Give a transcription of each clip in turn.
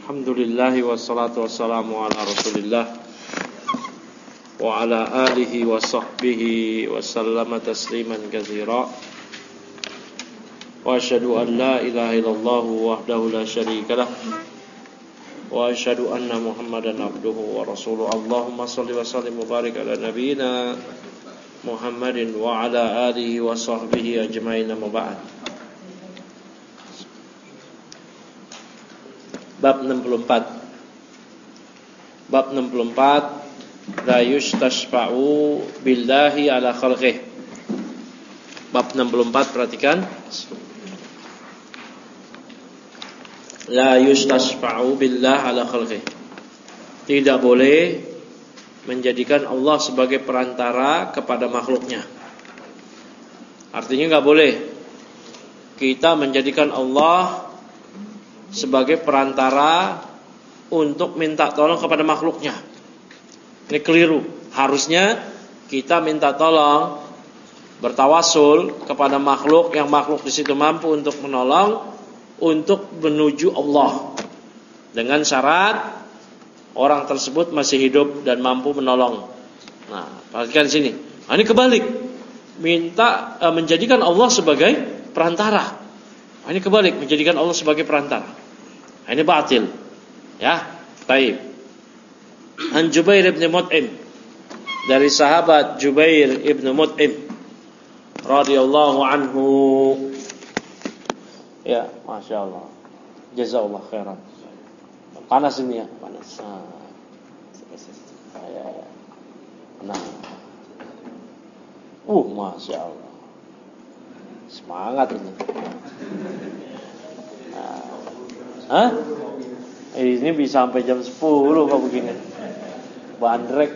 Alhamdulillah wassalatu wassalamu ala Rasulillah wa ala alihi wa sahbihi wa sallama tasliman katsira. Wa asyhadu an la ilaha illallah wahdahu la syarika lah wa asyhadu anna Muhammadan abduhu wa rasuluh. Allahumma shalli wa sallim wa barik ala nabiyyina Muhammadin wa ala alihi wa sahbihi ajmain, amma ba'd. Bab 64. Bab 64, la yustashfa'u billahi ala khalqih. Bab 64, perhatikan. La yustashfa'u billahi ala khalqih. Tidak boleh menjadikan Allah sebagai perantara kepada makhluknya. Artinya enggak boleh kita menjadikan Allah sebagai perantara untuk minta tolong kepada makhluknya. Ini keliru. Harusnya kita minta tolong, bertawasul kepada makhluk yang makhluk di situ mampu untuk menolong, untuk menuju Allah, dengan syarat orang tersebut masih hidup dan mampu menolong. Nah, perhatikan sini. Nah, ini kebalik. Minta menjadikan Allah sebagai perantara. Ini kebalik, menjadikan Allah sebagai perantara. Ini batil. Ya, baik. An Jubair ibn Mut'im, dari sahabat Jubair ibn Mut'im radhiyallahu anhu. Ya, Masya Allah, jazakallah khairan. Panas ini ya, panas. Ya. Nah, Masya Allah, semangat ini. Hah? Ini bisa sampai jam 10 kok begini. Bandrek.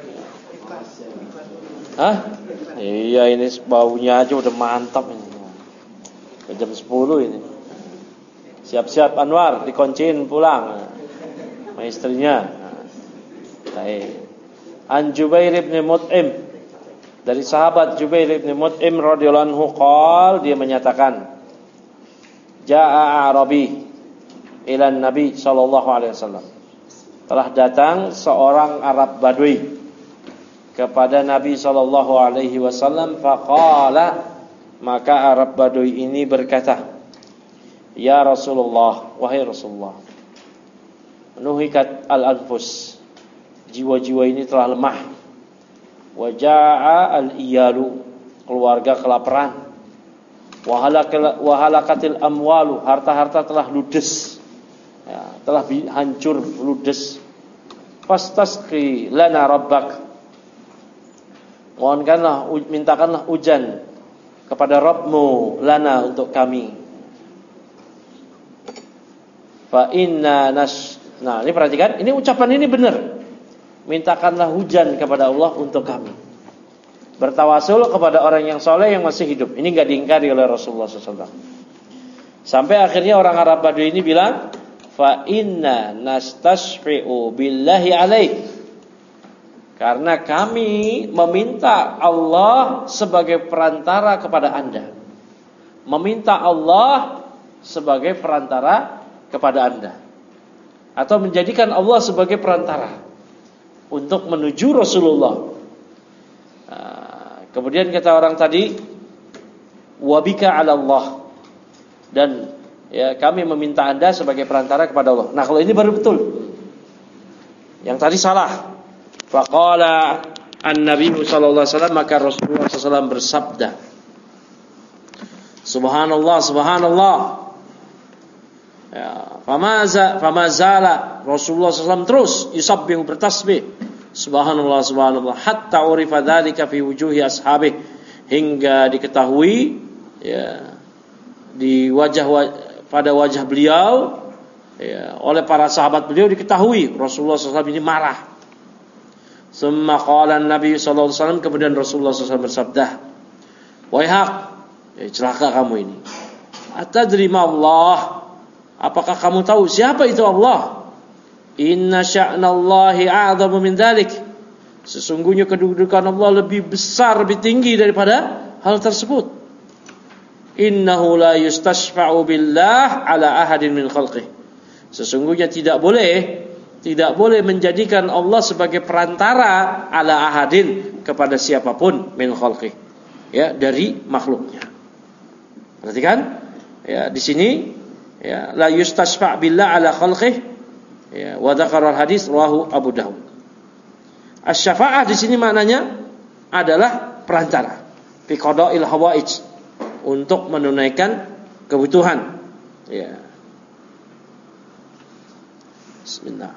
Hah? Iya, ini baunya aja udah mantap ini. Jam 10 ini. Siap-siap Anwar, dikunciin pulang sama istrinya. Baik. An Jubair ibn Mut'im, dari sahabat Jubair ibn Mut'im radhiyallahu anhu qala, dia menyatakan, Ja'a Arabi ila Nabi sallallahu alaihi wasallam. Telah datang seorang Arab Badui kepada Nabi sallallahu alaihi wasallam. Faqala, maka Arab Badui ini berkata, Ya Rasulullah, wahai Rasulullah, nuhikat al-anfus, jiwa-jiwa ini telah lemah. Waja'a al-iyalu, keluarga kelaparan. Wahalakatil amwalu, harta-harta telah ludes, ya, telah hancur ludes. Fastasqi lana rabbak, mohonkanlah, mintakanlah hujan kepada Rabbmu, lana, untuk kami. Fa inna Nah, ini perhatikan, ini ucapan ini benar. Mintakanlah hujan kepada Allah untuk kami. Bertawasul kepada orang yang soleh yang masih hidup. Ini enggak diingkari oleh Rasulullah SAW. Sampai akhirnya orang Arab Badui ini bilang, fa inna nastashfi'u billahi alaik, karena kami meminta Allah sebagai perantara kepada Anda. Meminta Allah sebagai perantara kepada Anda, atau menjadikan Allah sebagai perantara untuk menuju Rasulullah. Kemudian kata orang tadi, wabika ala Allah, dan ya, kami meminta Anda sebagai perantara kepada Allah. Nah, kalau ini baru betul. Yang tadi salah. Faqala an-nabi sallallahu alaihi wasallam, maka Rasulullah SAW bersabda, Subhanallah, Subhanallah. Ya, famazala Rasulullah SAW terus yusabbihu, bertasbih, Subhanallah, Subhanallah, hatta urifa dzalika fi wujuhi ashabih, hingga diketahui, ya, di pada wajah beliau, ya, oleh para sahabat beliau diketahui Rasulullah SAW ini marah. Summa qala an-nabi sallallahu alaihi wasallam, kemudian Rasulullah SAW bersabda, Waihak, ya, celaka kamu ini. Atadri ma Allah, apakah kamu tahu siapa itu Allah? Inna sya'nallahi a'zamu min dzalik, sesungguhnya kedudukan Allah lebih besar, lebih tinggi daripada hal tersebut. Innahu la yustashfa'u billah ala ahadin min khalqih, Sesungguhnya tidak boleh menjadikan Allah sebagai perantara ala ahadin kepada siapapun min khalqih, ya, dari makhluknya. Perhatikan, ya, di sini, ya, la yustasfa' billah ala khalqih, ya, wa dzakara al-hadis rawahu Abu Dawud. Asy-syafa'ah di sini maknanya adalah perantara fi qada'il hawaij, untuk menunaikan kebutuhan, ya. Bismillah.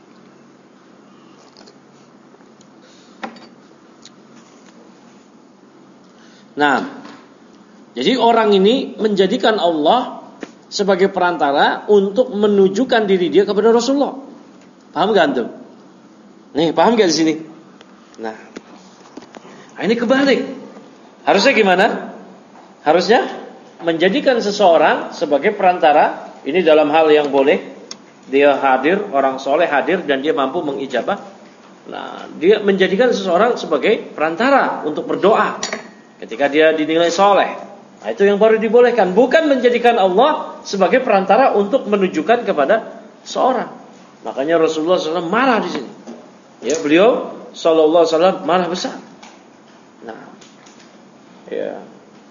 Nah, jadi orang ini menjadikan Allah sebagai perantara untuk menunjukkan diri dia kepada Rasulullah. Paham gak antum? Nih, paham gak di sini? Nah, ini kebalik. Harusnya gimana? Harusnya menjadikan seseorang sebagai perantara. Ini dalam hal yang boleh. Dia hadir, orang soleh hadir dan dia mampu mengijabah. Nah, dia menjadikan seseorang sebagai perantara untuk berdoa ketika dia dinilai soleh. Nah, itu yang baru dibolehkan. Bukan menjadikan Allah sebagai perantara untuk menunjukkan kepada seorang. Makanya Rasulullah SAW marah di sini. Ya, beliau Sallallahu Alaihi Wasallam marah besar. Nah, ya.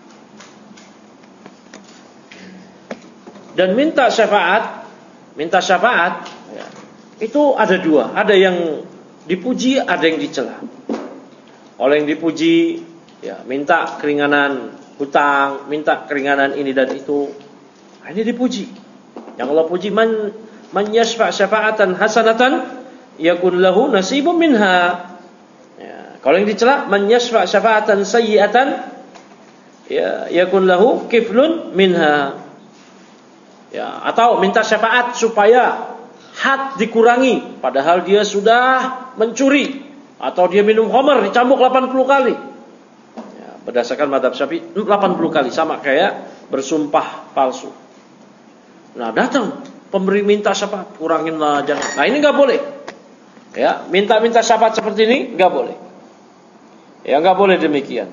Dan minta syafaat, ya, itu ada dua. Ada yang dipuji, ada yang dicela. Oleh yang dipuji, ya, minta keringanan hutang, minta keringanan ini dan itu. Nah, ini dipuji. Yang Allah puji, man yashfa' syafa'atan hasanatan yakun lahu nasibun minha. Ya, kalau yang dicela, man yashfa' syafa'atan sayyi'atan, ya, yakun lahu kiflun minha. Ya, atau minta syafaat supaya had dikurangi padahal dia sudah mencuri, atau dia minum khamar dicambuk 80 kali. Ya, berdasarkan mazhab Syafi'i 80 kali sama kayak bersumpah palsu. Nah, datang pemberi minta syafaat, kuranginlah jangan. Nah, ini enggak boleh. Ya, minta syafaat seperti ini enggak boleh. Ya, enggak boleh demikian.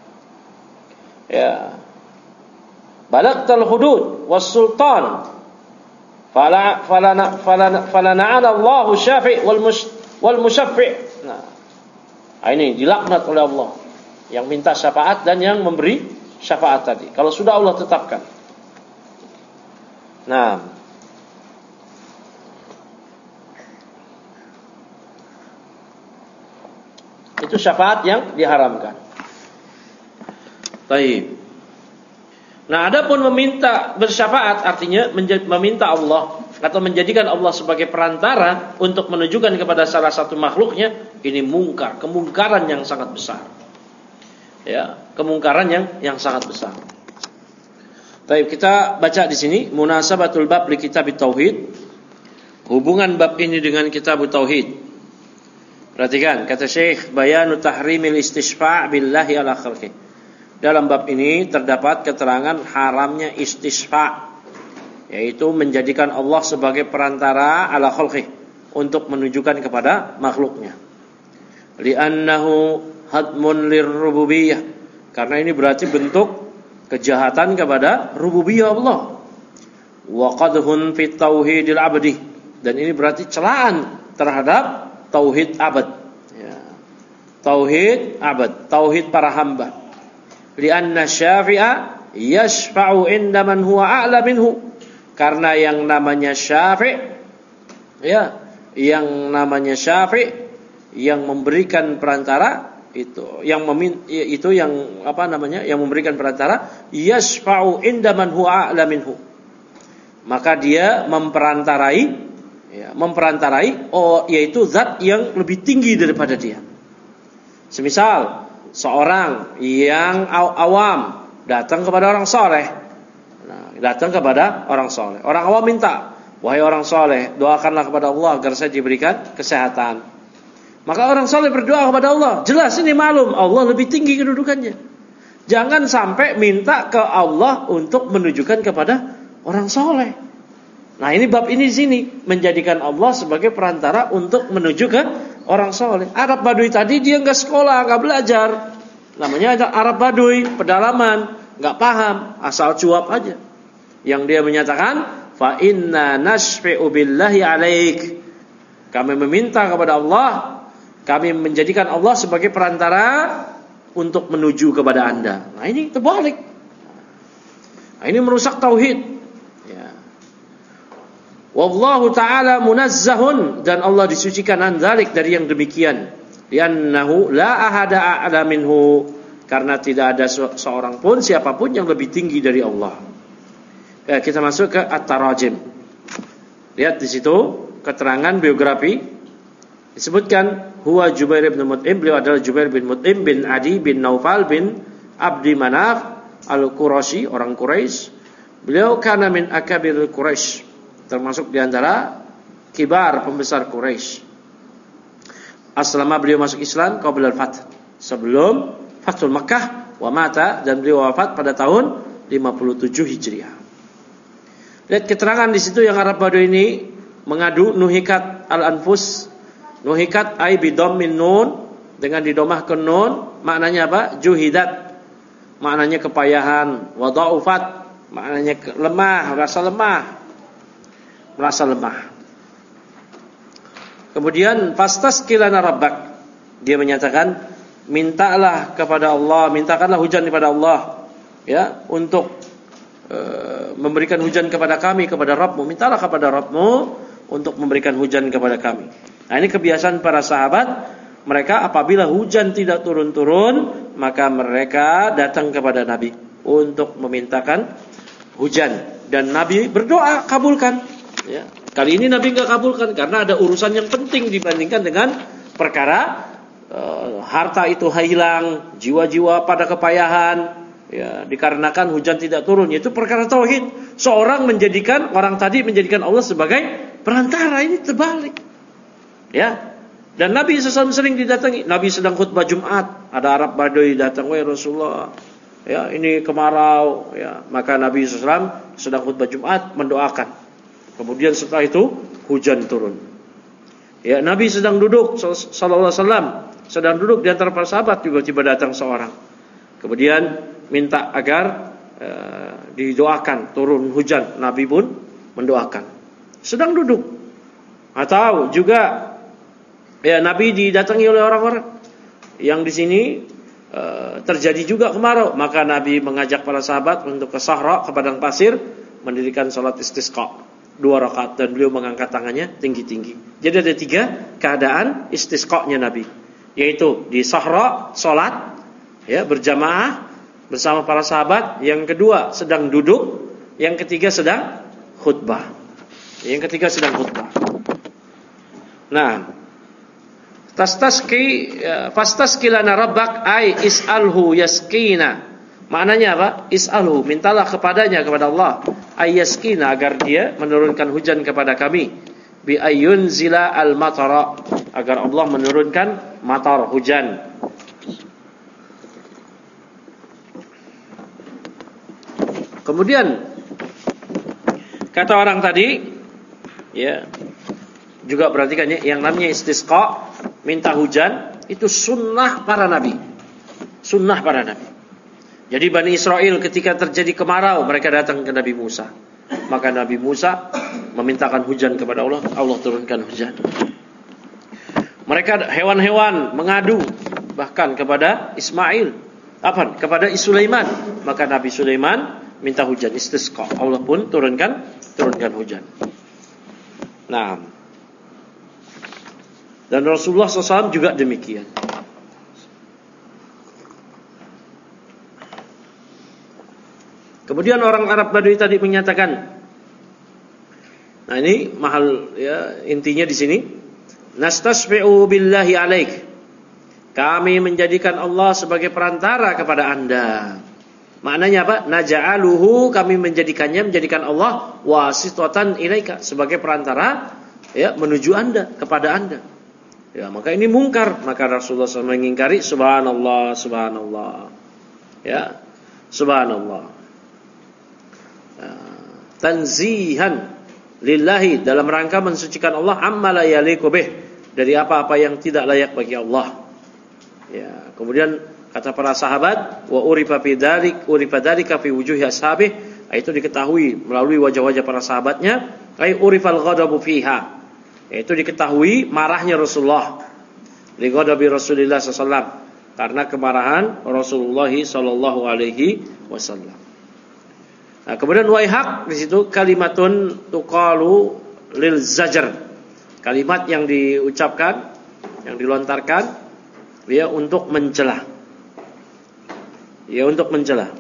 Ya. Balagtal hudud was sultan fala na'ala Allahu syafi' wal musyaffi'. Nah, ini dilaknat oleh Allah yang minta syafaat dan yang memberi syafaat tadi. Kalau sudah Allah tetapkan. Nah, itu syafaat yang diharamkan. Baik. Nah, adapun meminta bersyafaat artinya meminta Allah atau menjadikan Allah sebagai perantara untuk menunjukkan kepada salah satu makhluknya, ini mungkar, kemungkaran yang sangat besar. Ya, kemungkaran yang sangat besar. Baik, kita baca di sini munasabatul bab li kitab tauhid. Hubungan bab ini dengan kitab tauhid. Perhatikan, kata Syekh, bayanu tahrimil istisfa' billahi ala khalqih. Dalam bab ini terdapat keterangan haramnya istisfa', yaitu menjadikan Allah sebagai perantara ala khalqih untuk menunjukkan kepada makhluknya. Li'annahu hadmun lirrububiyyah, karena ini berarti bentuk kejahatan kepada rububiyah Allah. Wa qadhun fit tauhidil abdi, dan ini berarti celaan terhadap tauhid abad. Ya. Tauhid abad, tauhid para hamba. Lianna syafi'a yashfa'u inda man huwa a'la minhu, karena yang namanya syafi', ya, yang namanya syafi' yang memberikan perantara itu, yang memberikan perantara, yashfa'u inda man huwa a'la minhu, maka dia memperantarai, yaitu zat yang lebih tinggi daripada dia. Semisal seorang yang awam datang kepada orang soleh. Nah, datang kepada orang soleh. Orang awam minta, wahai orang soleh, doakanlah kepada Allah agar saya diberikan kesehatan. Maka orang soleh berdoa kepada Allah. Jelas ini maklum, Allah lebih tinggi kedudukannya. Jangan sampai minta ke Allah untuk menunjukkan kepada orang soleh. Nah, ini bab ini di sini menjadikan Allah sebagai perantara untuk menunjukkan orang soleh. Arab Baduy tadi dia nggak sekolah, nggak belajar. Namanya ada Arab Baduy, pedalaman, nggak paham, asal cuap aja. Yang dia menyatakan fa inna nashfi'u billahi alaik. Kami meminta kepada Allah, kami menjadikan Allah sebagai perantara untuk menuju kepada Anda. Nah, ini terbalik. Nah, ini merusak tauhid. Ya. Wallahu ta'ala munazzahun, dan Allah disucikan an dzalik, dari yang demikian. Li'annahu la ahada a'la minhu, karena tidak ada seorang pun, siapapun yang lebih tinggi dari Allah. Kita masuk ke At-Tarajim. Lihat di situ keterangan biografi. Disebutkan huwa Jubair bin Mut'im, beliau adalah Jubair bin Mut'im bin Adi bin Naufal bin Abdi Manaf Al-Qurashi, orang Quraisy. Beliau kana min akabiril Quraisy, termasuk di antara kibar pembesar Quraisy. Aslama, beliau masuk Islam qabla al-fath, sebelum Fathul Makkah, wa mata, dan beliau wafat pada tahun 57 Hijriah. Lihat keterangan di situ yang Arab Badui ini mengadu nuhikat al-anfus. Nuhikat ai bidhammin nun, dengan didomahkan nun, maknanya apa? Juhidat, maknanya kepayahan. Wa dha'ufat, maknanya lemah, merasa lemah. Kemudian fastasqilana rabbak, dia menyatakan mintalah kepada Allah, mintakanlah hujan kepada Allah, ya, untuk memberikan hujan kepada kami, kepada Rabbmu. Mintalah kepada Rabbmu untuk memberikan hujan kepada kami. Nah, ini kebiasaan para sahabat. Mereka apabila hujan tidak turun-turun, maka mereka datang kepada Nabi untuk memintakan hujan, dan Nabi berdoa kabulkan. Ya. Kali ini Nabi enggak kabulkan karena ada urusan yang penting dibandingkan dengan perkara harta itu hilang, jiwa-jiwa pada kepayahan, ya, dikarenakan hujan tidak turun. Itu perkara tauhid. Seorang menjadikan, orang tadi menjadikan Allah sebagai perantara. Ini terbalik, ya. Dan Nabi SAW sering didatangi. Nabi sedang khutbah Jumat, ada Arab Badui datang, wahai Rasulullah, ya, ini kemarau, ya. Maka Nabi SAW sedang khutbah Jumat mendoakan. Kemudian setelah itu hujan turun. Ya, Nabi sedang duduk sallallahu alaihi wasallam, sedang duduk di antara para sahabat, tiba-tiba datang seorang. Kemudian minta agar didoakan turun hujan. Nabi pun mendoakan. Sedang duduk. Atau juga, ya, Nabi didatangi oleh orang-orang yang di sini terjadi juga kemarau. Maka Nabi mengajak para sahabat untuk ke Sahra, ke padang pasir, mendirikan salat istisqa 2 rakaat, dan beliau mengangkat tangannya tinggi-tinggi. Jadi ada 3 keadaan istisqa-nya Nabi, yaitu di Sahra salat, ya, berjamaah bersama para sahabat. Yang kedua sedang duduk. Yang ketiga sedang khutbah. Nah, fastasqilana rabbak ay is'alhu yasqina. Maknanya apa? Is'alhu, mintalah kepadanya, kepada Allah, ay yasqina, agar dia menurunkan hujan kepada kami, bi ayyunzila al-matara, agar Allah menurunkan matar, hujan. Kemudian kata orang tadi, ya, juga perhatikan ya, yang namanya istisqa, minta hujan, itu sunnah para nabi. Jadi Bani Israel ketika terjadi kemarau, mereka datang ke Nabi Musa. Maka Nabi Musa memintakan hujan kepada Allah, Allah turunkan hujan. Mereka hewan-hewan mengadu bahkan kepada kepada Sulaiman. Maka Nabi Sulaiman minta hujan, istisqa, Allah pun turunkan hujan. Nah, dan Rasulullah SAW juga demikian. Kemudian orang Arab Badui tadi menyatakan, nah ini mahal, ya, intinya di sini, nastasfi'u billahi alaik, kami menjadikan Allah sebagai perantara kepada Anda. Maknanya apa? Naja'aluhu, kami menjadikan Allah wasitatan ilaika, sebagai perantara, ya, menuju Anda, kepada Anda. Ya, maka ini mungkar. Maka Rasulullah SAW mengingkari, subhanallah, ya, subhanallah. Tanzihan lillahi, dalam rangka mensucikan Allah, amma la yaliqu bih, dari apa-apa yang tidak layak bagi Allah. Ya, kemudian kata para sahabat, wa urifa dzalika fi wujuhi ashabih, Itu diketahui melalui wajah-wajah para sahabatnya. Ai urifal ghadabu fiha. Itu diketahui marahnya Rasulullah. Li ghadabi Rasulullah sallallahu karena kemarahan Rasulullah sallallahu alaihi wasallam. Nah, kemudian waihaq di situ kalimatun tuqalu lil zajar. Kalimat yang diucapkan, yang dilontarkan ya untuk mencela. Ya untuk mencela.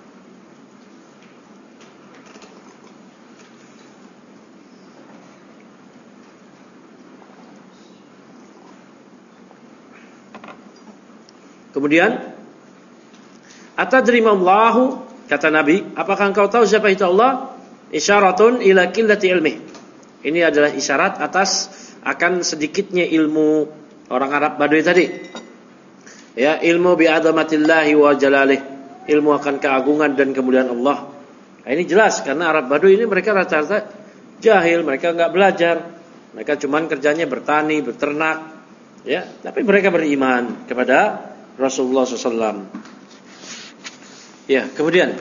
Kemudian atadri mallahu, kata Nabi, apakah engkau tahu siapa itu Allah? Isyaratun ila qillati ilmi. Ini adalah isyarat atas akan sedikitnya ilmu orang Arab Badui tadi. Ya, ilmu bi azamatillahi wa jalalih, ilmu akan keagungan dan kemuliaan Allah. Nah, ini jelas karena Arab Badui ini mereka rata-rata jahil, mereka enggak belajar. Mereka cuman kerjanya bertani, beternak. Ya, tapi mereka beriman kepada Rasulullah SAW. Ya, kemudian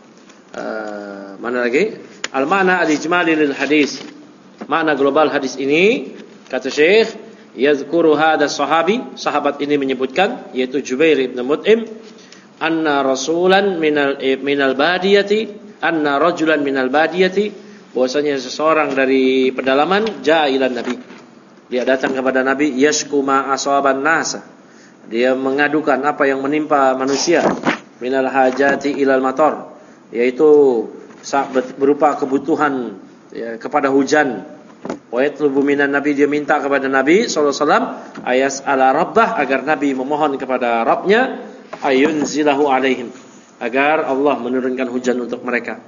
mana lagi? Al-ma'na al-ijmali lil hadis. Makna global hadis ini, kata Syekh, yazkuru hadha sahabi, sahabat ini menyebutkan, yaitu Jubair ibn Mut'im, anna rasulan minal badiyati, anna rajulan minal badiyati, bahwasanya seseorang dari pedalaman jaa ila Nabi. Dia datang kepada Nabi, yashku ma asaban nasa. Dia mengadukan apa yang menimpa manusia, minal hajati ilal matar, yaitu berupa kebutuhan ya, kepada hujan. Wa yatlubu minan Nabi, dia minta kepada Nabi sallallahu alaihi wasallam ayas ala rabbah, agar Nabi memohon kepada Rabbnya ayunzilahu alaihim, agar Allah menurunkan hujan untuk mereka.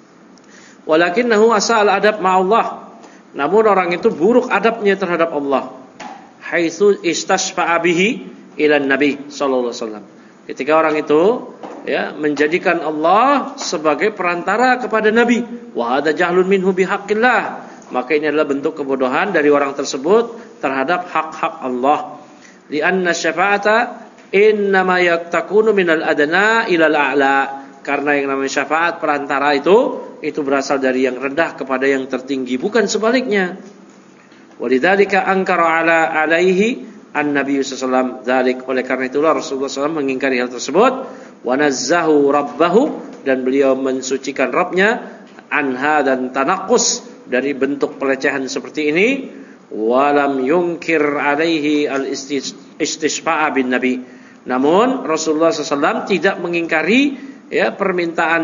Walakinnahu asal adab ma'allah, namun orang itu buruk adabnya terhadap Allah. Haitsu istashfa'a bihi ilan Nabi sallallahu alaihi wasallam. Ketika orang itu ya menjadikan Allah sebagai perantara kepada Nabi, wa hadza jahlun minhu bihaqqillah, maka ini adalah bentuk kebodohan dari orang tersebut terhadap hak-hak Allah. Li'anna syafa'ata innama yaktakunu minal adna ilal a'la, karena yang namanya syafaat perantara itu berasal dari yang rendah kepada yang tertinggi, bukan sebaliknya. Walidzalika ankara alaihi An-Nabi sallallahu alaihi wasallam, oleh karena itulah Rasulullah SAW mengingkari hal tersebut. Wa nazzahu rabbahu, dan beliau mensucikan Rabbnya, anha, dan tanaqqus, dari bentuk pelecehan seperti ini. Walam yunkir alaihi al-istishfa'a bin Nabi, namun Rasulullah SAW tidak mengingkari ya permintaan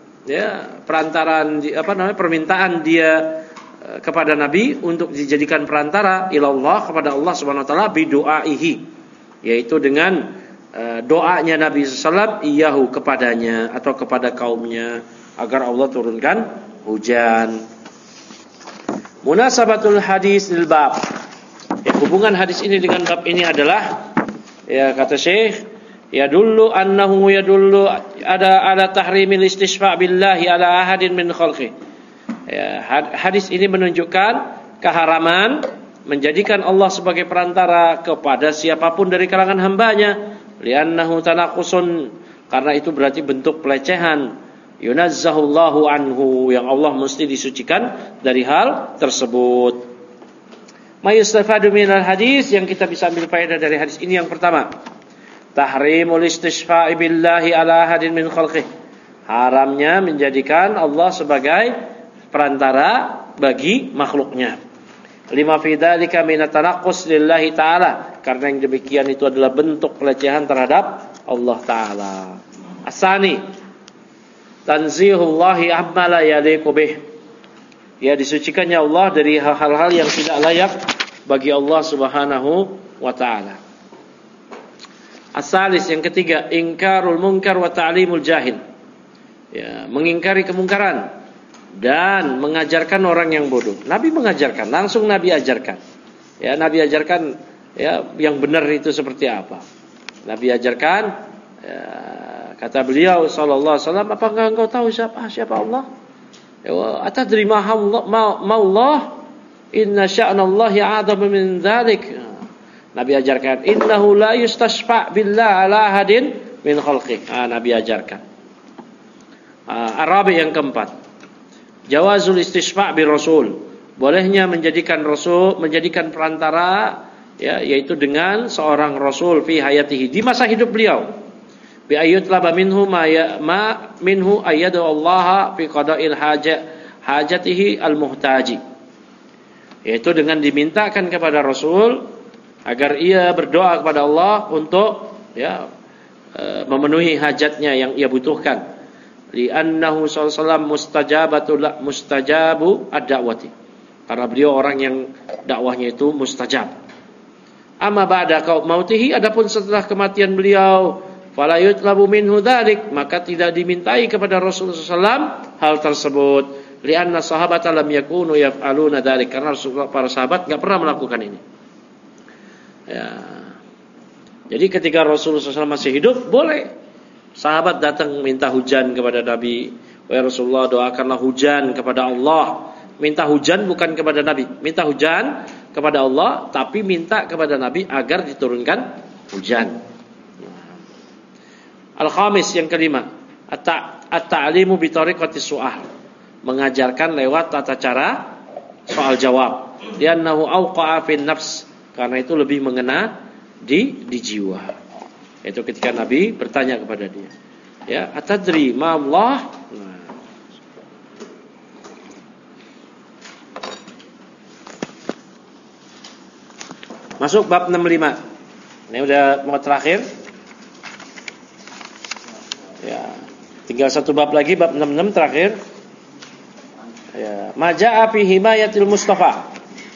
ya perantaraan permintaan dia kepada Nabi untuk dijadikan perantara ilallah, kepada Allah Subhanahu wa taala, bidu'aihi, yaitu dengan doanya Nabi sallallahu alaihi wasallam iyahu, kepadanya atau kepada kaumnya, agar Allah turunkan hujan. Munasabatul hadis lil bab. Ya, hubungan hadis ini dengan bab ini adalah, ya kata Syekh, yadullu annahu yadullu ala tahrimil istishfa' billahi ala ahadin min khalqi. Ya, hadis ini menunjukkan keharaman menjadikan Allah sebagai perantara kepada siapapun dari kalangan hambanya. Li'annahu tanaqqusun, karena itu berarti bentuk pelecehan. Yunazzahullahu anhu, yang Allah mesti disucikan dari hal tersebut. Mayustafadu minal hadis, yang kita bisa ambil faedah dari hadis ini, yang pertama, tahrimul istishfa'i billahi ala ahadin min khalqih, haramnya menjadikan Allah sebagai perantara bagi makhluknya. Lima fi dzalika min at-tanaqqus lillahi ta'ala, karena yang demikian itu adalah bentuk pelecehan terhadap Allah taala. Asani, tanzihullahi amma la yaliqu bih, ya disucikannya Allah dari hal-hal yang tidak layak bagi Allah Subhanahu wa taala. Asalis, yang ketiga, ingkarul munkar wa ta'limul jahil, ya mengingkari kemungkaran dan mengajarkan orang yang bodoh. Nabi mengajarkan, langsung Nabi ajarkan. Ya, Nabi ajarkan ya yang benar itu seperti apa. Nabi ajarkan, ya, kata beliau sallallahu alaihi wasallam, apakah engkau tahu siapa Allah? Ya, atadri ma Allah? Inna sya'nallahi a'dhamu min dzalik. Nabi ajarkan, innahu la yustashfa' billah ala ahadin min khalqih. Nabi ajarkan. Arabi yang keempat, jawazul istisfa' bir rasul. Bolehnya menjadikan perantara, ya, yaitu dengan seorang rasul fi hayatihi, di masa hidup beliau. Bi ayyutlaba minhu ma minhu ayyadu Allah fi qada'il hajatihi al-muhtaji. Yaitu dengan dimintakan kepada rasul agar ia berdoa kepada Allah untuk, ya, memenuhi hajatnya yang ia butuhkan. Li'annahu sallallahu mustajabu ad-da'wati. Karena beliau orang yang dakwahnya itu mustajab. Amma ba'da mautihi, adapun setelah kematian beliau, fala yutlabu minhu dzalik, maka tidak dimintai kepada Rasulullah SAW hal tersebut. Li'anna sahabata lam yakunu yaf'aluna dzalik, karena para sahabat enggak pernah melakukan ini. Ya. Jadi ketika Rasulullah SAW masih hidup, boleh sahabat datang minta hujan kepada Nabi. Wahai Rasulullah, doakanlah hujan kepada Allah. Minta hujan bukan kepada Nabi, minta hujan kepada Allah, tapi minta kepada Nabi agar diturunkan hujan. Al-khamis, yang kelima, at-ta'limu bi tariqati su'al, mengajarkan lewat tata cara soal jawab. Li'annahu awqa'a fin nafs, karena itu lebih mengena di jiwa. Itu ketika Nabi bertanya kepada dia, ya, atadri ma Allah. Masuk bab 65. Ini udah mau terakhir. Ya, tinggal satu bab lagi, bab 66 terakhir. Ya, maja'a fi himayatil Mustafa.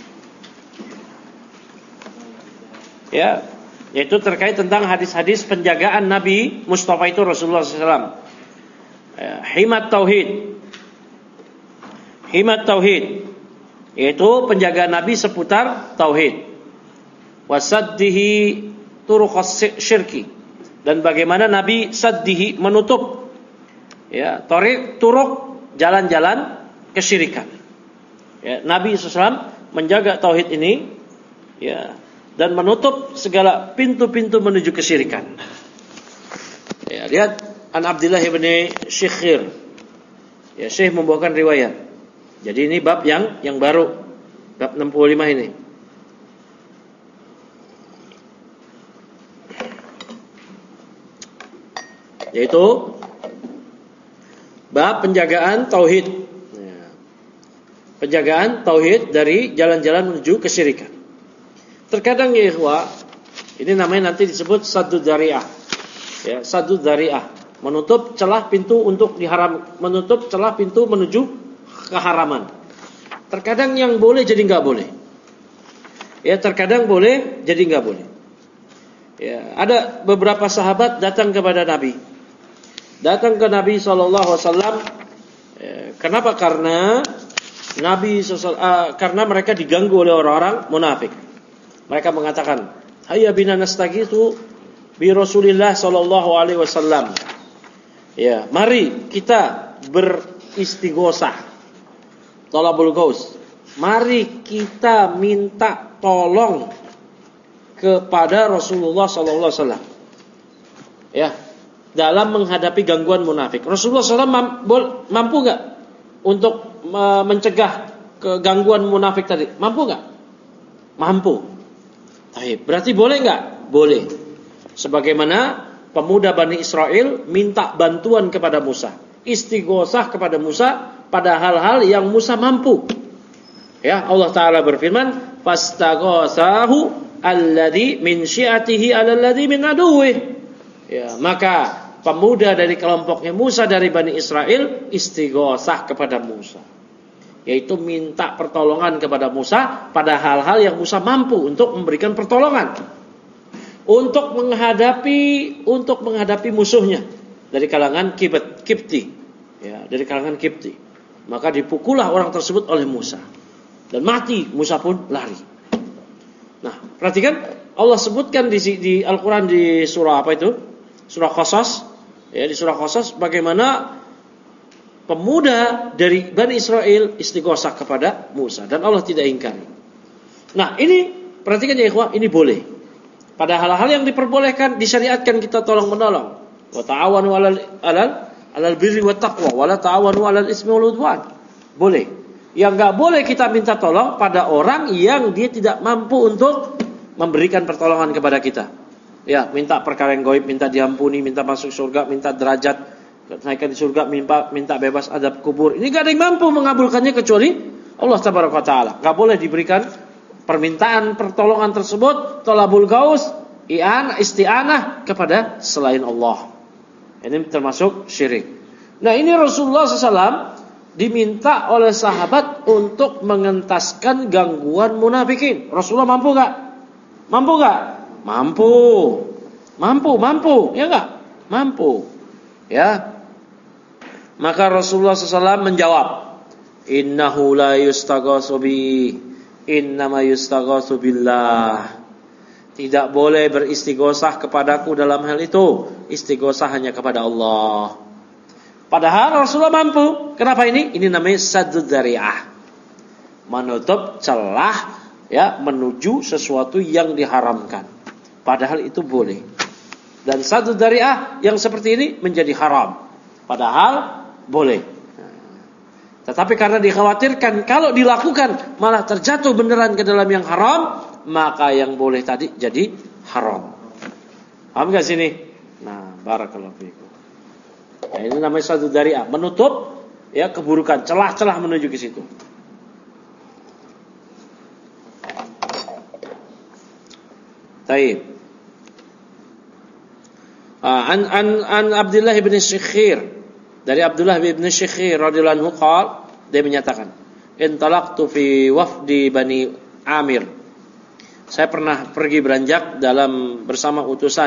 Ya, yaitu terkait tentang hadis-hadis penjagaan Nabi Mustafa itu Rasulullah SAW. Ya, himat tauhid. Himat tauhid, yaitu penjagaan Nabi seputar tauhid. Wasaddihi turuqas syirki, dan bagaimana Nabi saddihi, menutup, ya, turuk jalan-jalan kesyirikan. Ya, Nabi SAW menjaga tauhid ini, ya, dan menutup segala pintu-pintu menuju kesyirikan. Ya, lihat An Abdullah bin Syikhir. Ya, Syekh membawakan riwayat. Jadi ini bab yang baru, bab 65 ini. Yaitu bab penjagaan tauhid. Ya. Penjagaan tauhid dari jalan-jalan menuju kesyirikan. Terkadang, ya ikhwah, ini namanya nanti disebut saddud dzari'ah. Ya, saddud dzari'ah, menutup celah pintu untuk menutup celah pintu menuju keharaman. Terkadang yang boleh jadi enggak boleh. Ya, terkadang boleh jadi enggak boleh. Ya, ada beberapa sahabat datang kepada Nabi. Datang ke Nabi SAW. Kenapa? Karena Nabi karena mereka diganggu oleh orang-orang munafik. Mereka mengatakan, "Hayya bina nastagitsu bi Rasulillah sallallahu alaihi wasallam." Ya, mari kita beristighosah. Thalabul ghaus. Mari kita minta tolong kepada Rasulullah sallallahu alaihi wasallam. Ya, dalam menghadapi gangguan munafik. Rasulullah SAW mampu enggak untuk mencegah kegangguan munafik tadi? Mampu enggak? Mampu. Berarti boleh enggak? Boleh. Sebagaimana pemuda Bani Israel minta bantuan kepada Musa, istighosah kepada Musa pada hal-hal yang Musa mampu. Ya, Allah Ta'ala berfirman, "Fastaghasahu alladzi min syi'atihi 'ala alladzi min aduwwih." Ya, maka pemuda dari kelompoknya Musa dari Bani Israel istighosah kepada Musa, yaitu minta pertolongan kepada Musa pada hal-hal yang Musa mampu untuk memberikan pertolongan, untuk menghadapi musuhnya dari kalangan Kipti, ya, dari kalangan Kipti. Maka dipukullah orang tersebut oleh Musa dan mati. Musa pun lari. Nah, perhatikan Allah sebutkan di Al-Quran di surah apa itu? Surah Qasas. Ya, di surah Qasas bagaimana pemuda dari Bani Israel istighosah kepada Musa dan Allah tidak ingkari. Nah, ini perhatikan ya ikhwah, ini boleh. Pada hal-hal yang diperbolehkan, disyariatkan kita tolong menolong. Wa ta'awanu 'alal 'alal birri wat taqwa wa la ta'awanu 'alal ismi wal 'udwan. Boleh. Yang enggak boleh kita minta tolong pada orang yang dia tidak mampu untuk memberikan pertolongan kepada kita. Ya, minta perkara yang gaib, minta diampuni, minta masuk surga, minta derajat naikkan di surga, minta bebas adab kubur. Ini enggak ada yang mampu mengabulkannya kecuali Allah tabaraka taala. Enggak boleh diberikan permintaan pertolongan tersebut, tolabul gaus, isti'anah kepada selain Allah. Ini termasuk syirik. Nah, ini Rasulullah SAW diminta oleh sahabat untuk mengentaskan gangguan munafikin. Rasulullah mampu gak? Mampu gak? Mampu, ya gak? Mampu. Ya. Maka Rasulullah SAW menjawab, innahu la yustaghasu bi, innama yustaghasu billah. Tidak boleh beristighosah kepadaku dalam hal itu. Istighosah hanya kepada Allah. Padahal Rasulullah mampu. Kenapa ini? Ini namanya saddud dzari'ah. Menutup celah ya menuju sesuatu yang diharamkan. Padahal itu boleh. Dan saddud dzari'ah yang seperti ini menjadi haram. Padahal boleh. Tetapi karena dikhawatirkan kalau dilakukan malah terjatuh beneran ke dalam yang haram, maka yang boleh tadi jadi haram. Paham gak sini? Nah, barakallahu fiikum. Ya, ini namanya saddud dzari'ah, menutup ya keburukan, celah-celah menuju ke situ. Taib. An Abdullah bin Syikhir, dari Abdullah bin Syikhir radhiyallahu anhu qala, dia menyatakan, intalaqtu fi wafdi Bani Amir. Saya pernah pergi beranjak bersama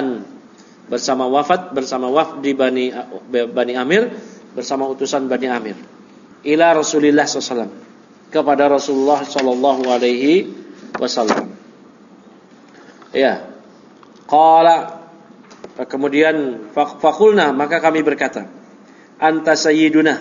wafdi Bani Amir, bersama utusan Bani Amir ila Rasulillah SAW, kepada Rasulullah sallallahu alaihi wasallam. Ya. Qala, kemudian faqulna, maka kami berkata, anta sayyiduna,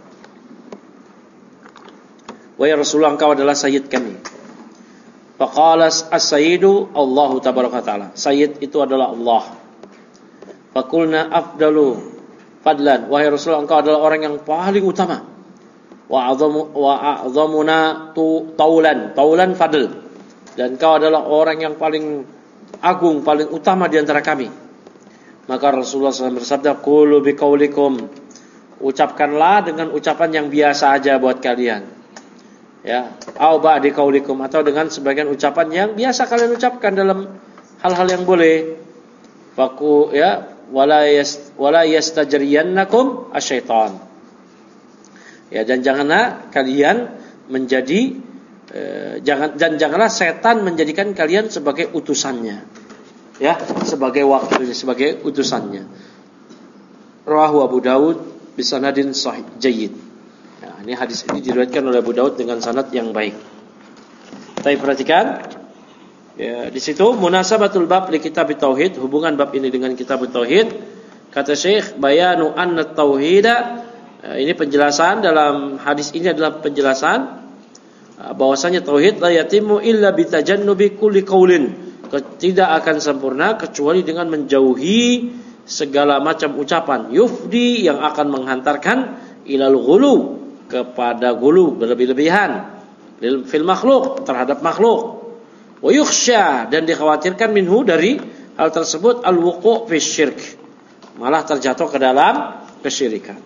wahai Rasulullah, engkau adalah sayyid kami. Faqala as-sayyidu Allahu tabaraka taala, sayyid itu adalah Allah. Faqulna afdalu fadlan, wahai Rasulullah, engkau adalah orang yang paling utama. Wa a'zamuna taulan fadl, dan engkau adalah orang yang paling agung, paling utama di antara kami. Maka Rasulullah SAW bersabda, qulu biqaulikum, ucapkanlah dengan ucapan yang biasa aja buat kalian. Ya, au ba'di qaulikum, atau dengan sebagian ucapan yang biasa kalian ucapkan dalam hal-hal yang boleh. Faku ya, wala yastajriyannakum asyaitan. Ya, dan janganlah kalian menjadi janganlah setan menjadikan kalian sebagai utusannya. Ya, sebagai wakilnya, sebagai utusannya. Rawahu Abu Daud bisanadin sahih jayyid. Ya, ini hadis ini diriwayatkan oleh Abu Daud dengan sanad yang baik. Tapi perhatikan, ya, di situ munasabatul bab li kitab tauhid, hubungan bab ini dengan kitab tauhid. Kata Syekh, bayanu anna tauhida, ini penjelasan dalam hadis ini adalah penjelasan bahwasanya tauhid la yatimu illa bitajannubi kulli qaulin, tidak akan sempurna kecuali dengan menjauhi segala macam ucapan yufdi yang akan menghantarkan ilal ghulu, kepada ghulu, berlebih-lebihan fil makhluk, terhadap makhluk, wa yukhsha, dan dikhawatirkan minhu, dari hal tersebut, al wuqu' fi syirk, malah terjatuh ke dalam kesyirikan.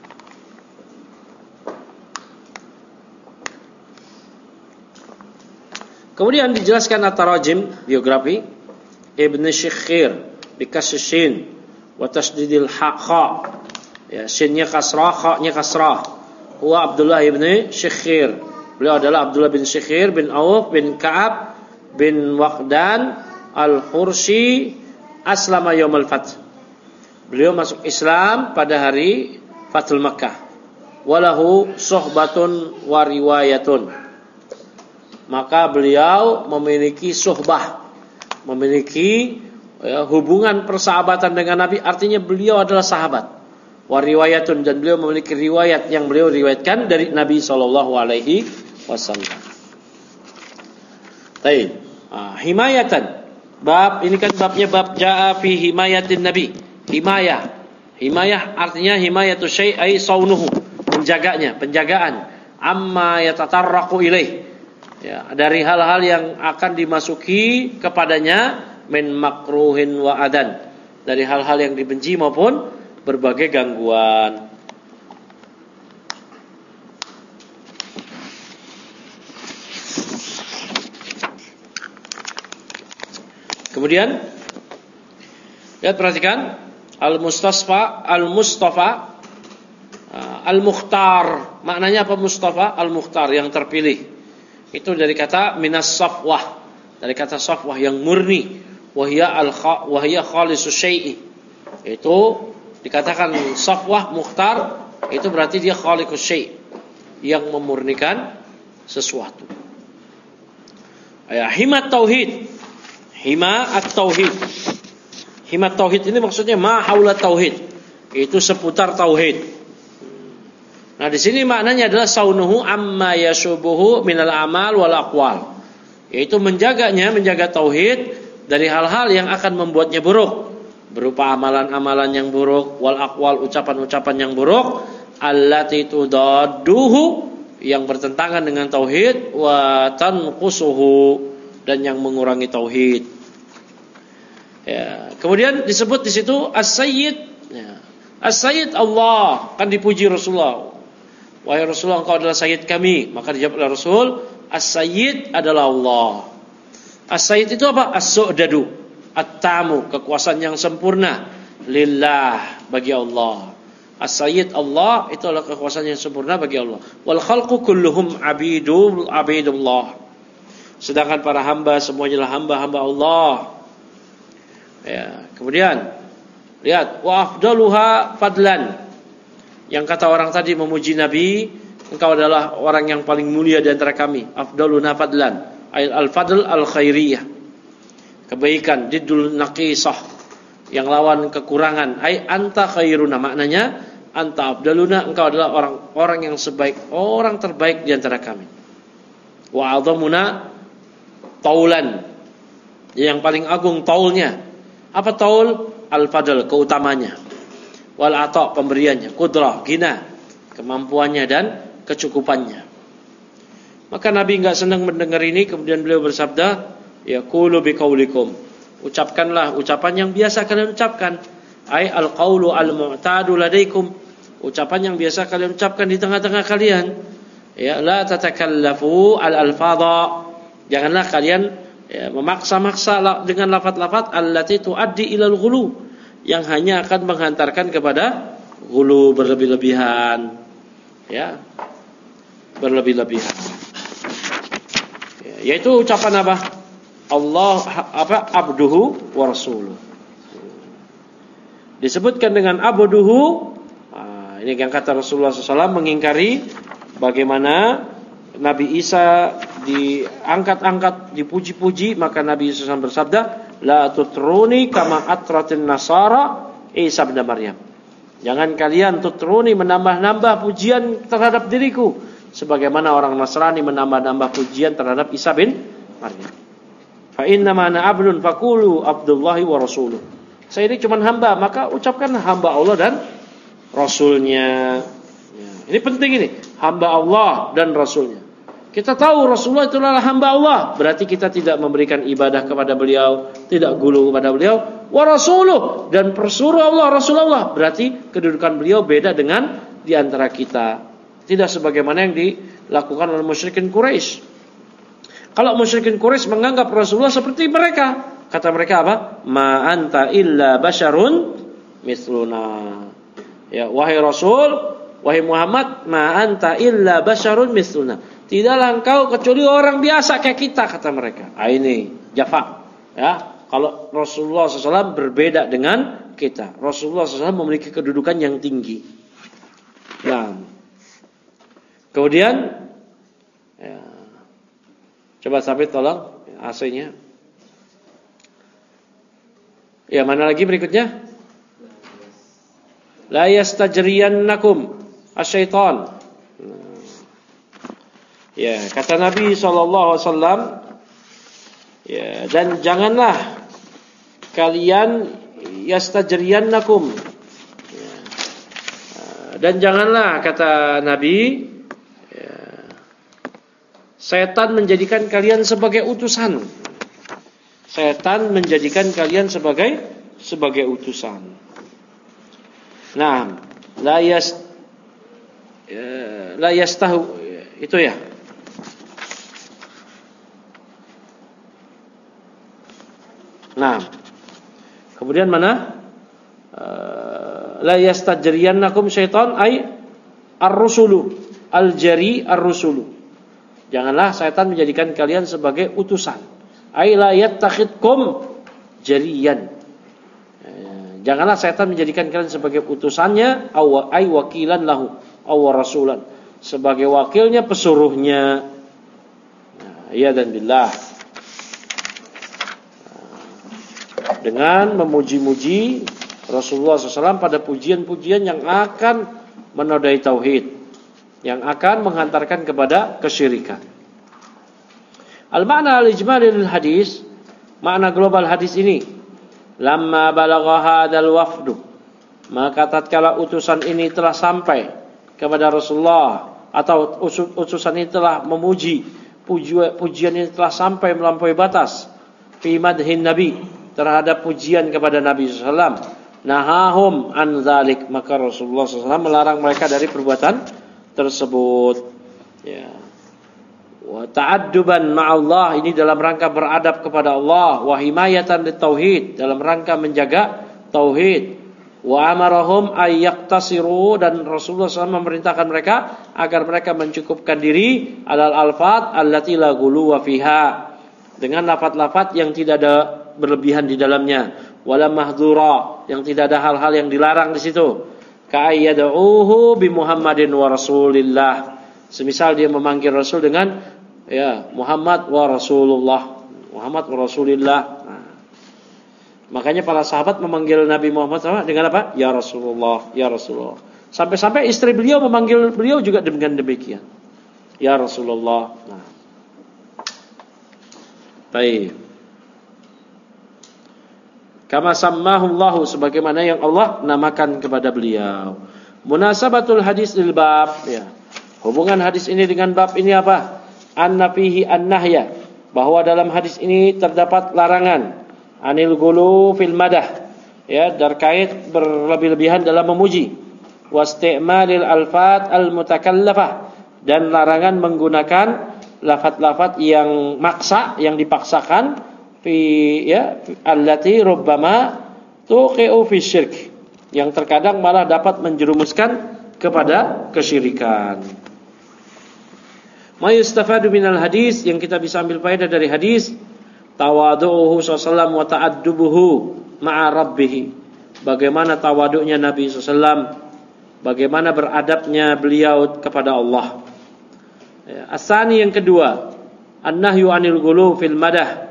Kemudian dijelaskan at-tarajim, biografi Ibn Syikhir bikashin wa tasdidil kha, ya, shinnya kasrah, kha-nya kasrah. Huwa Abdullah ibn Syikhir, beliau adalah Abdullah bin Syikhir bin Auf bin Ka'ab bin Waqdan al-Hursi, aslama yaumul fath. Beliau masuk Islam pada hari Fathul Makkah. Walahu suhbatun wa riwayatun, maka beliau memiliki suhbah, memiliki hubungan persahabatan dengan Nabi, artinya beliau adalah sahabat. Wa riwayatun, dan beliau memiliki riwayat yang beliau riwayatkan dari Nabi sallallahu alaihi wasallam. Baik. Himayatan. Bab ini kan babnya bab jaa fi himayatin Nabi. Himayah. Himayah artinya himayatu syai' ai saunuhu, menjaganya, penjagaan. Amma yatatarraqu ilaih. Ya, dari hal-hal yang akan dimasuki kepadanya min makruhin wa adan. Dari hal-hal yang dibenci maupun berbagai gangguan. Kemudian lihat, perhatikan Al-Mustafa Al-Mukhtar. Maknanya apa Mustafa? Al-Mukhtar, yang terpilih. Itu dari kata minas safwah, dari kata safwah yang murni. Wahia khalisus syai'i. Itu dikatakan safwah mukhtar, itu berarti dia khaliqus syai', yang memurnikan sesuatu. Ya, himat tauhid. Hima at-tauhid. Himat tauhid ini maksudnya ma haula tauhid. Itu seputar tauhid. Nah, di sini maknanya adalah saunuhu amma yasubuhu minal amal wal aqwal. Yaitu menjaganya, menjaga tauhid dari hal-hal yang akan membuatnya buruk, berupa amalan-amalan yang buruk, wal aqwal, ucapan-ucapan yang buruk, allati tudadduhu, yang bertentangan dengan tauhid, wa tanqusuhu, dan yang mengurangi tauhid. Ya, kemudian disebut di situ as-sayyid. Ya. As-sayyid Allah, kan dipuji Rasulullah. Wahai Rasulullah, engkau adalah sayyid kami. Maka dijawab oleh Rasul, as-sayyid adalah Allah. As-sayyid itu apa? As-su'dadu, at-tamu, kekuasaan yang sempurna, lillah, bagi Allah. As-sayyid Allah itu adalah kekuasaan yang sempurna bagi Allah. Wal khalqu kulluhum abidullah. Sedangkan para hamba semuanya adalah hamba-hamba Allah. Ya, kemudian lihat, wa afdaluha fadlan. Yang kata orang tadi memuji Nabi, engkau adalah orang yang paling mulia di antara kami. Afdaluna fadlan, al-fadl al-khairiyah, kebaikan, diddul naqisah, yang lawan kekurangan. Ai anta khairuna, maknanya anta afdaluna, engkau adalah orang yang sebaik, orang terbaik di antara kami. Wa a'dhamuna taulan, yang paling agung taulnya. Apa taul? Al-fadl, keutamanya. Wal ata, pemberiannya. Qudrah, ghina, kemampuannya dan kecukupannya. Maka Nabi enggak senang mendengar ini. Kemudian beliau bersabda, ya qulu biqaulikum, ucapkanlah ucapan yang biasa kalian ucapkan. Ai al-qaulu al-mu'tadu ladaikum, ucapan yang biasa kalian ucapkan di tengah-tengah kalian. Ya, la tatakallafu al-alfadha, janganlah kalian memaksa-maksa dengan lafaz-lafaz allati tuaddi ilal ghulu, yang hanya akan menghantarkan kepada ghulu, berlebih-lebihan. Ya, berlebih-lebihan. Ya, yaitu ucapan apa? Allah abduhu wa rasuluh. Disebutkan dengan abduhu. Ini yang kata Rasulullah SAW mengingkari bagaimana Nabi Isa diangkat-angkat, dipuji-puji. Maka Nabi Isa SAW bersabda, la tutruni kama atratin nasara Isa bin Maryam. Jangan kalian tutruni, menambah-nambah pujian terhadap diriku, sebagaimana orang Nasrani menambah-nambah pujian terhadap Isa bin Maryam. Fa inna ma ana abdun faqulu abdullahi wa rasuluh. Saya ini cuma hamba, maka ucapkan hamba Allah dan Rasulnya. Ya, ini penting ini, hamba Allah dan Rasulnya. Kita tahu Rasulullah itu adalah hamba Allah, berarti kita tidak memberikan ibadah kepada beliau, tidak gulu kepada beliau. Wa rasuluh, dan persuruh Allah, Rasulullah, berarti kedudukan beliau beda dengan di antara kita. Tidak sebagaimana yang dilakukan oleh musyrikin Quraisy. Kalau musyrikin Quraisy menganggap Rasulullah seperti mereka, kata mereka apa? Ma anta illa basyarun misluna. Ya, wahai Rasul, wahai Muhammad, ma anta illa basyarun misluna. Tidaklah engkau kecuali orang biasa kayak kita, kata mereka. Ini jafa. Ya, kalau Rasulullah SAW berbeda dengan kita. Rasulullah SAW memiliki kedudukan yang tinggi. Nah, kemudian, ya, coba sampai tolong AC-nya. Ya, mana lagi berikutnya? La yastajriyannakum asyaitan. Ya, kata Nabi SAW, ya, dan janganlah kalian yastajriyannakum, ya, Dan janganlah, kata Nabi, setan menjadikan kalian sebagai utusan. Setan menjadikan kalian sebagai utusan. Nah, la yastahu, itu ya. Nah, kemudian mana? La yastajriyannakum syaitan ay ar-rusulu, al-jari ar-rusulu. Janganlah setan menjadikan kalian sebagai utusan. Ay la yattakhidkum jariyan. Janganlah setan menjadikan kalian sebagai utusannya, ay wakilan lahu, aw rasulan, sebagai wakilnya, pesuruhnya. Ya dan billah. Dengan memuji-muji Rasulullah SAW pada pujian-pujian yang akan menodai tauhid, yang akan menghantarkan kepada kesyirikan. Al-ma'na al-ijmali lil hadis, makna global hadis ini, lamma balagha hadzal wafdu, maka tatkala utusan ini telah sampai kepada Rasulullah, atau utusan ini telah memuji, pujian ini telah sampai melampaui batas, fi madhin nabi, terhadap pujian kepada Nabi SAW, nahahum an dzalik, maka Rasulullah SAW melarang mereka dari perbuatan tersebut. Ya. Wa ta'adduban ma'allah, ini dalam rangka beradab kepada Allah, wa himayatan litauhid, dalam rangka menjaga tauhid. Wa amarahum ay yaqtasiru, dan Rasulullah SAW memerintahkan mereka agar mereka mencukupkan diri alal alfat allati la ghuluwa fiha, dengan lafaz-lafaz yang tidak ada berlebihan di dalamnya, wala mahdhura, yang tidak ada hal-hal yang dilarang di situ. Ka'ayyad'uhu bi Muhammadin wa Rasulillah, semisal dia memanggil Rasul dengan ya Muhammad wa Rasulullah, Muhammad wa Rasulillah. Nah, makanya para sahabat memanggil Nabi Muhammad sama dengan apa? Ya Rasulullah, ya Rasulullah. Sampai-sampai istri beliau memanggil beliau juga dengan demikian, ya Rasulullah. Nah, baik. Kama sammahullahu, sebagaimana yang Allah namakan kepada beliau. Munasabatul hadis lil bab, ya. Hubungan hadis ini dengan bab ini apa? Anna fihi an-nahya, bahwa dalam hadis ini terdapat larangan anil ghulu fil madah, ya, terkait berlebih-lebihan dalam memuji, wasti'malil alfat al-mutakallafah, dan larangan menggunakan lafaz-lafaz yang maksa, yang dipaksakan, fi ya allati rubbama tuqi'u fi syirk, yang terkadang malah dapat menjerumuskan kepada kesyirikan. Ma yustafadu minal hadis, yang kita bisa ambil faedah dari hadis, tawadhu'uhu sallallahu wa ta'addubuhu ma'a rabbih, bagaimana tawaduknya Nabi sallallahu, bagaimana beradabnya beliau kepada Allah. Asani, yang kedua, an-nahyu 'anil ghulu fil madah,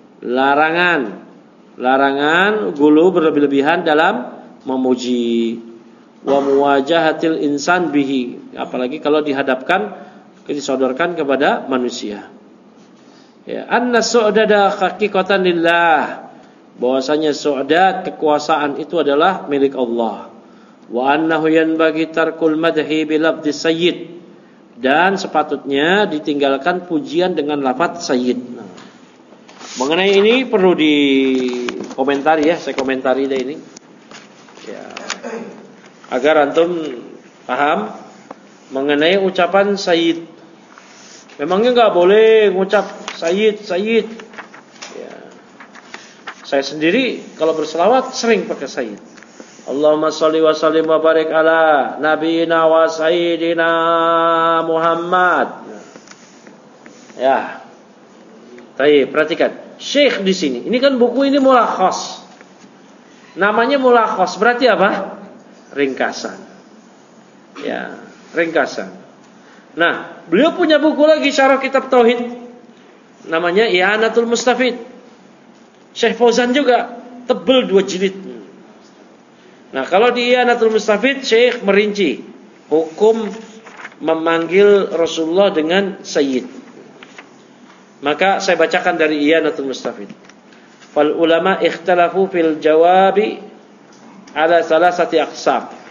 larangan gulu berlebih-lebihan dalam memuji, wa muwajahatil insan bihi, apalagi kalau disodorkan kepada manusia. Ya, anna su'dada haqiqatan lillah, bahwasanya su'dad, kekuasaan itu adalah milik Allah. Wa annahu yanbaghi tarkul madhi bi lafdhi sayyid, dan sepatutnya ditinggalkan pujian dengan lafaz sayyid. Mengenai ini perlu dikomentari, ya, saya komentari deh ini, ya, agar antum paham mengenai ucapan sayyid. Memangnya nggak boleh ngucap sayyid. Ya. Saya sendiri kalau berselawat sering pakai sayyid. Allahumma sholli wa sallim wa barik ala nabiyina wa sayyidina Muhammad. Ya. Baik, perhatikan. Syekh di sini. Ini kan buku ini mulakhas. Namanya mulakhas, berarti apa? Ringkasan. Ya, ringkasan. Nah, beliau punya buku lagi syarah kitab tauhid, namanya I'anatul Mustafid. Syekh Fauzan juga, tebel 2 jilid. Nah, kalau di I'anatul Mustafid, Syekh merinci hukum memanggil Rasulullah dengan Sayyid. Maka saya bacakan dari I'anatul Mustafid. Fal ulama ikhtalafu fil jawabi ala salasati aqsam.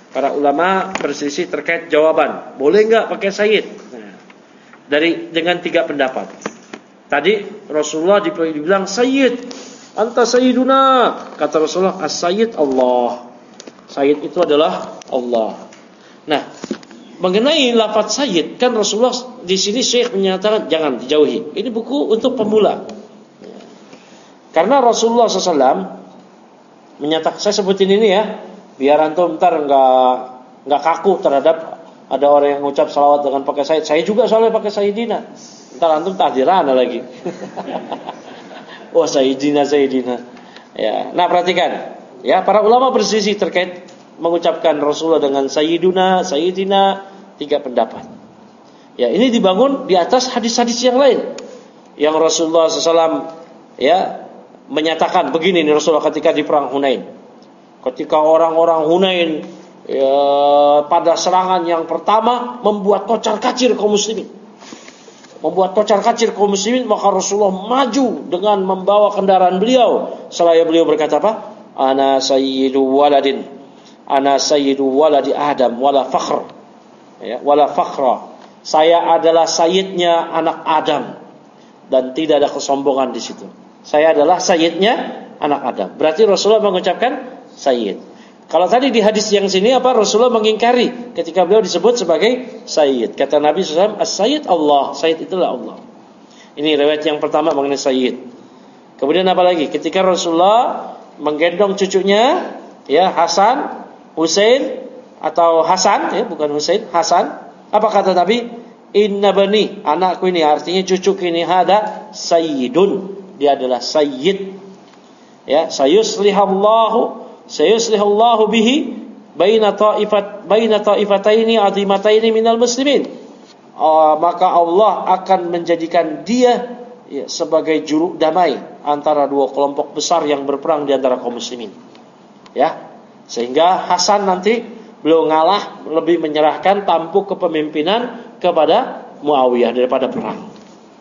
para ulama berselisih terkait jawaban. Boleh enggak pakai sayyid? Nah, dengan 3 pendapat. Tadi Rasulullah dibilang sayyid, anta sayyiduna. Kata Rasulullah, as-sayyid Allah. Sayyid itu adalah Allah. Nah, mengenai lafaz sayyid, kan Rasulullah di sini Syekh menyatakan jangan dijauhi. Ini buku untuk pemula. Karena Rasulullah SAW menyatakan, saya sebutin ini ya, biar antum ntar nggak kaku terhadap ada orang yang mengucap salawat dengan pakai sayyid. Saya juga soalnya pakai sayyidina. Ntar antum tahdirana lagi. Wah, sayyidina. Ya, nah perhatikan. Ya, para ulama berselisih terkait mengucapkan Rasulullah dengan sayyiduna, sayyidina, 3 pendapat. Ya, ini dibangun di atas hadis-hadis yang lain. Yang Rasulullah SAW ya menyatakan begini nih Rasulullah ketika di perang Hunain. Ketika orang-orang Hunain ya, pada serangan yang pertama membuat kocar-kacir kaum muslimin. Maka Rasulullah maju dengan membawa kendaraan beliau. Seraya beliau berkata apa? Ana sayyidu waladi Adam wala fakhr. Ya, wala fakhra. Saya adalah sayyidnya anak Adam dan tidak ada kesombongan di situ. Saya adalah sayyidnya anak Adam. Berarti Rasulullah mengucapkan sayyid. Kalau tadi di hadis yang sini apa? Rasulullah mengingkari ketika beliau disebut sebagai sayyid. Kata Nabi SAW, as-sayyid Allah. Sayyid itulah Allah. Ini riwayat yang pertama mengenai sayyid. Kemudian apa lagi? Ketika Rasulullah menggendong cucunya, ya Hasan, Husain atau Hasan, ya bukan Husain, Hasan. Apa kata Nabi? Inna bani, anakku ini, artinya cucuku ini, hada sayyidun. Dia adalah sayyid. Ya, sayuslihallahu bihi baina ta'ifataini 'azimataini minal muslimin. Maka Allah akan menjadikan dia ya, sebagai juru damai antara 2 kelompok besar yang berperang di antara kaum muslimin. Ya. Sehingga Hasan nanti beliau ngalah, lebih menyerahkan tampuk kepemimpinan kepada Muawiyah daripada perang.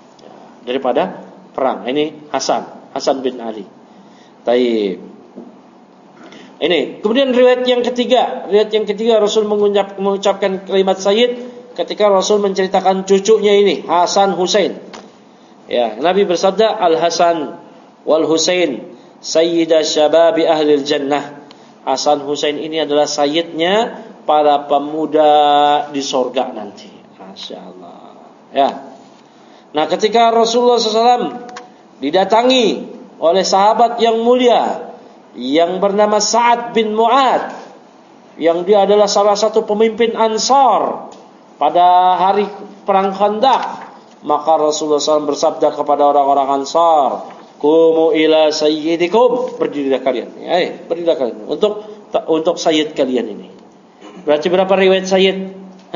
Ini Hasan bin Ali. Taib. Ini kemudian riwayat yang ketiga Rasul mengucapkan kalimat sayyid ketika Rasul menceritakan cucunya ini Hasan Husain. Ya, Nabi bersabda Al-Hasan wal Husain sayyida syababi ahlil jannah. Hasan Husain ini adalah sayyidnya para pemuda di sorga nanti. Masya Allah. Ya. Nah, ketika Rasulullah SAW didatangi oleh sahabat yang mulia yang bernama Sa'ad bin Mu'ad, yang dia adalah salah satu pemimpin Ansar pada hari perang Khandaq, maka Rasulullah SAW bersabda kepada orang-orang Ansar, "Qumu ila sayyidikum." Berdirilah kalian. Berdirilah kalian untuk sayyid kalian ini. Berarti berapa riwayat sayyid?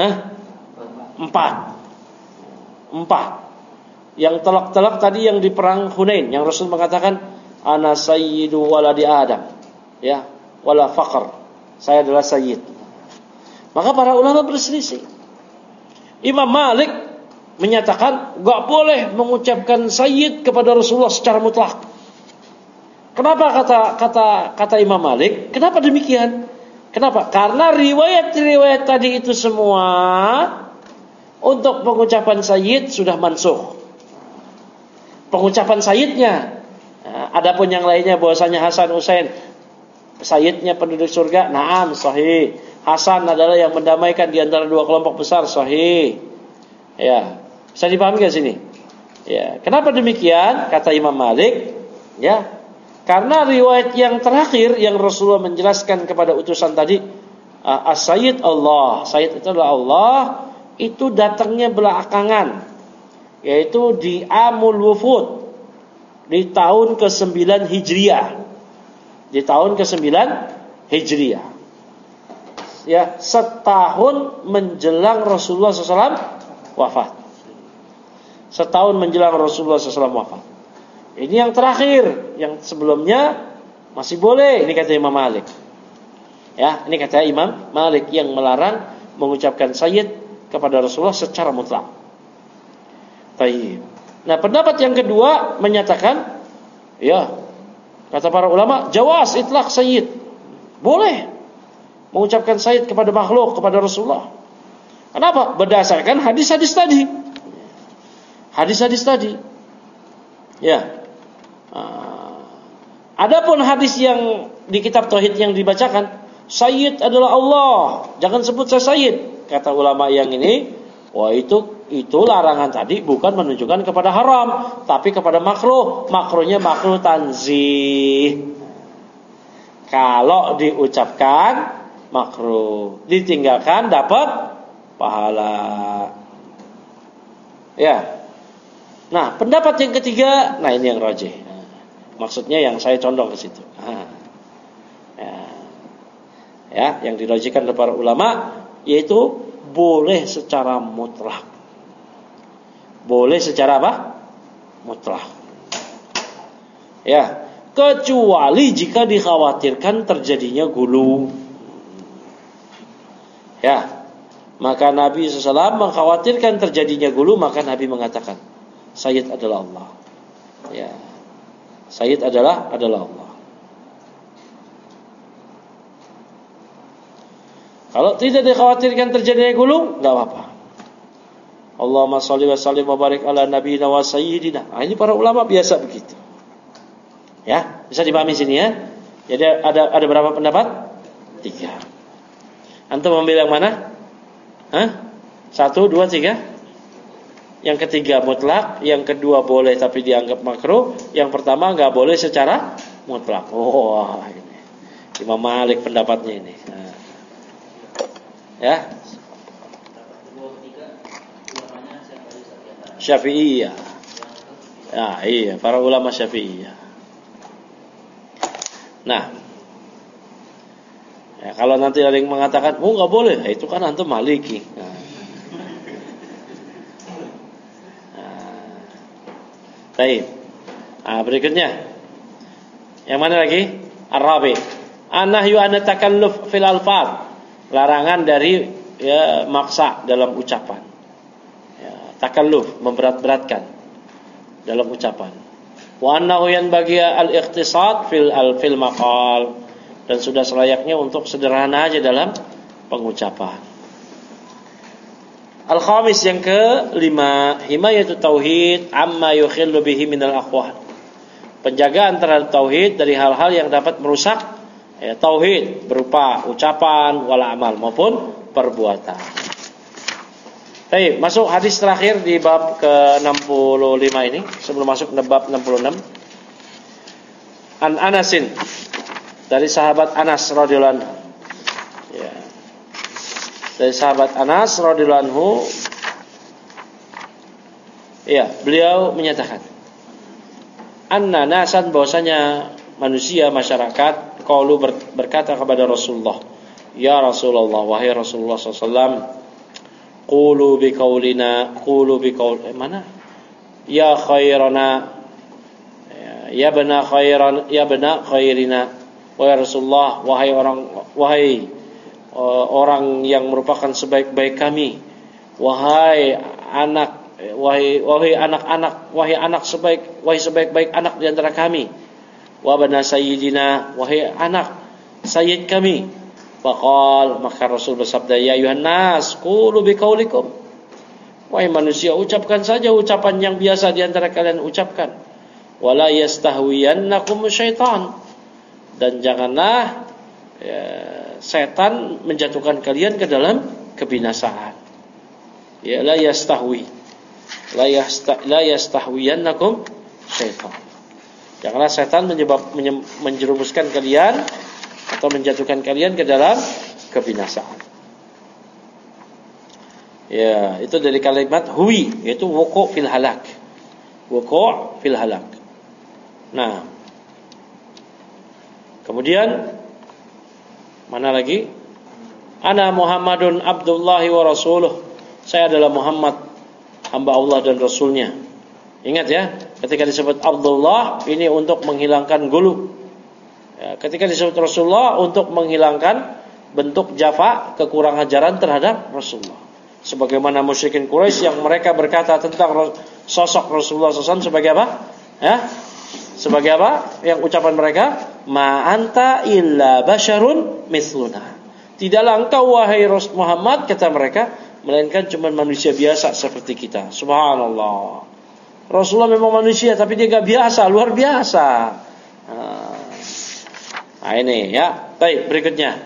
4. Yang telak-telak tadi yang di perang Hunain, yang Rasul mengatakan ana sayyidu waladi Adam, ya, wala faqr. Saya adalah sayyid. Maka para ulama berselisih. Imam Malik menyatakan enggak boleh mengucapkan sayyid kepada Rasulullah secara mutlak. Kenapa kata Imam Malik? Kenapa demikian? Kenapa? Karena riwayat-riwayat tadi itu semua untuk pengucapan sayyid sudah mansukh. Pengucapan sayyidnya. Adapun yang lainnya bahwasanya Hasan Husain sayyidnya penduduk surga, na'am sahih. Hasan adalah yang mendamaikan di antara 2 kelompok besar, sahih. Ya, bisa dipahami enggak sini? Ya, kenapa demikian? Kata Imam Malik, ya. Karena riwayat yang terakhir yang Rasulullah menjelaskan kepada utusan tadi, as-sayyid Allah, sayyid itu adalah Allah, itu datangnya belakangan, yaitu di Amul Wufud, di tahun ke-9 Hijriah. Di tahun ke-9 Hijriah. Ya, setahun menjelang Rasulullah SAW wafat. Setahun menjelang Rasulullah SAW wafat. Ini yang terakhir, yang sebelumnya masih boleh. Ini kata Imam Malik. Ya, ini kata Imam Malik yang melarang mengucapkan sayyid kepada Rasulullah secara mutlak. Baik. Nah, pendapat yang kedua menyatakan, ya, kata para ulama, jawaz itlaq sayyid. Boleh. mengucapkan sayyid kepada makhluk, kepada Rasulullah. Kenapa? Berdasarkan hadis-hadis tadi. Hadis-hadis tadi. Ya. Adapun hadis yang di kitab tauhid yang dibacakan, sayyid adalah Allah, jangan sebut saya sayyid. Kata ulama yang ini, wah itu larangan tadi bukan menunjukkan kepada haram, tapi kepada makruh. Makruhnya makruh tanzih. Kalau diucapkan makruh, ditinggalkan dapat pahala. Ya. Nah, pendapat yang ketiga, nah ini yang rajih. Maksudnya yang saya condong ke situ. Ya, yang dirajihkan oleh para ulama yaitu boleh secara mutlak. Boleh secara apa? Mutlak. Ya, kecuali jika dikhawatirkan terjadinya gulu. Ya, maka Nabi SAW mengkhawatirkan terjadinya gulu, maka Nabi mengatakan, sayyid adalah Allah. Ya, sayyid adalah Allah. Kalau tidak dikhawatirkan terjadinya gulu, enggak apa-apa. Allahumma shalli wa sallim wa barik ala nabiyina wa sayyidina. Nah, ini para ulama biasa begitu. Ya, bisa dipahami sini ya. Jadi ada berapa pendapat? 3. Antum ambil yang mana? 1, 2, 3. Yang ketiga mutlak, yang kedua boleh tapi dianggap makruh, yang pertama enggak boleh secara mutlak. Oh, ini Imam Malik pendapatnya ini. Nah. Ya. Syafi'iyah. Ya, iya, para ulama Syafi'iyah. Nah, ya, kalau nanti ada yang mengatakan, oh nggak boleh, itu kan antum Maliki. Baik. Nah, berikutnya, yang mana lagi? Ar-Rabi. An-nahyu an takalluf fil alfaz. Larangan dari maksa dalam ucapan. Ya, takalluf, memberat-beratkan dalam ucapan. Wa annahu yanbaghi al-ikhtisad fil maqal, dan sudah selayaknya untuk sederhana aja dalam pengucapan. Al-khamis, yang ke-5, himayatu tauhid amma yukhillu bihi minal aqwal. Penjagaan terhadap tauhid dari hal-hal yang dapat merusak tauhid berupa ucapan wala amal maupun perbuatan. Baik, masuk hadis terakhir di bab ke-65 ini sebelum masuk ke bab 66. An Anasin, dari sahabat Anas radhiyallahu anhu. Ya. Dari sahabat Anas radhiyallahu anhu, ya, beliau menyatakan, anna nasan, bahwasanya manusia, masyarakat, qalu, berkata kepada Rasulullah, ya Rasulullah, wahai Rasulullah SAW, qulu biqaulina, mana? Ya khairana, ya bana khairina, wahai Rasulullah, wahai orang yang merupakan sebaik-baik kami, wahai sebaik-baik anak di antara kami, wa bana sayyidina, wahai anak sayyid kami. Faqal, maka Rasul bersabda, ya ayuhan nas, qulu biqaulikum, wahai manusia, ucapkan saja ucapan yang biasa di antara kalian ucapkan. Wala yastahwiyannakum syaitan, dan janganlah setan menjatuhkan kalian ke dalam kebinasaan. Ya, la yastahwiyannakum syaitan. Janganlah setan menjerumuskan kalian atau menjatuhkan kalian ke dalam kebinasaan. Ya, itu dari kalimat huwi, yaitu wuqu' fil halak. Wuqu' fil halak. Nah, kemudian mana lagi? Ana Muhammadun Abdullahi wa Rasuluh. Saya adalah Muhammad, hamba Allah dan Rasulnya. Ingat ya, ketika disebut Abdullah, ini untuk menghilangkan gulu. Ya, ketika disebut Rasulullah, untuk menghilangkan bentuk jafa, kekurangan ajaran terhadap Rasulullah. Sebagaimana musyrikin Quraisy yang mereka berkata tentang sosok Rasulullah SAW sebagai apa? Ya, sebagai apa? Yang ucapan mereka, ma anta illa basyarun mithluna. Tidaklah engkau wahai Rasul Muhammad, kata mereka, melainkan cuma manusia biasa seperti kita. Subhanallah. Rasulullah memang manusia, tapi dia gak biasa, luar biasa. Nah ini ya. Baik, berikutnya.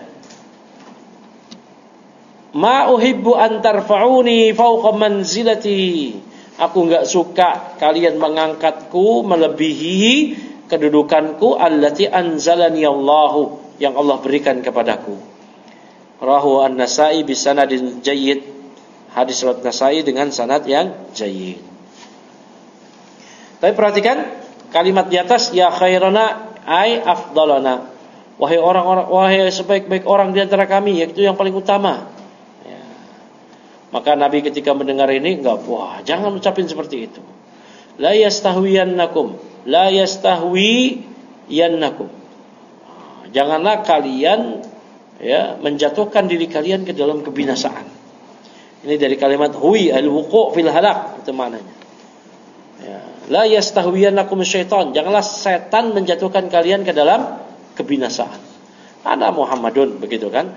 Ma uhibbu an tarfa'uni fawqa manzilati. Aku enggak suka kalian mengangkatku melebihi kedudukanku allati anzalani Allahu, yang Allah berikan kepadaku. Rahu an-Nasa'i bisanadin jayyid. Hadis riwayat Nasa'i dengan sanad yang jayyid. Tapi perhatikan kalimat di atas, ya khairana ay afdalana. Wahai orang-orang, wahai sebaik-baik orang di antara kami, yaitu yang paling utama. Ya. Maka Nabi ketika mendengar ini enggak, wah, jangan ucapin seperti itu. La yastahwiyannakum, la yastahwiyannakum. Janganlah kalian ya menjatuhkan diri kalian ke dalam kebinasaan. Ini dari kalimat hui al-wuqu' fil halak, itu maknanya. Ya, la yastahwiyannakum syaitan, janganlah setan menjatuhkan kalian ke dalam kebinasaan. Ana Muhammadun, begitu kan?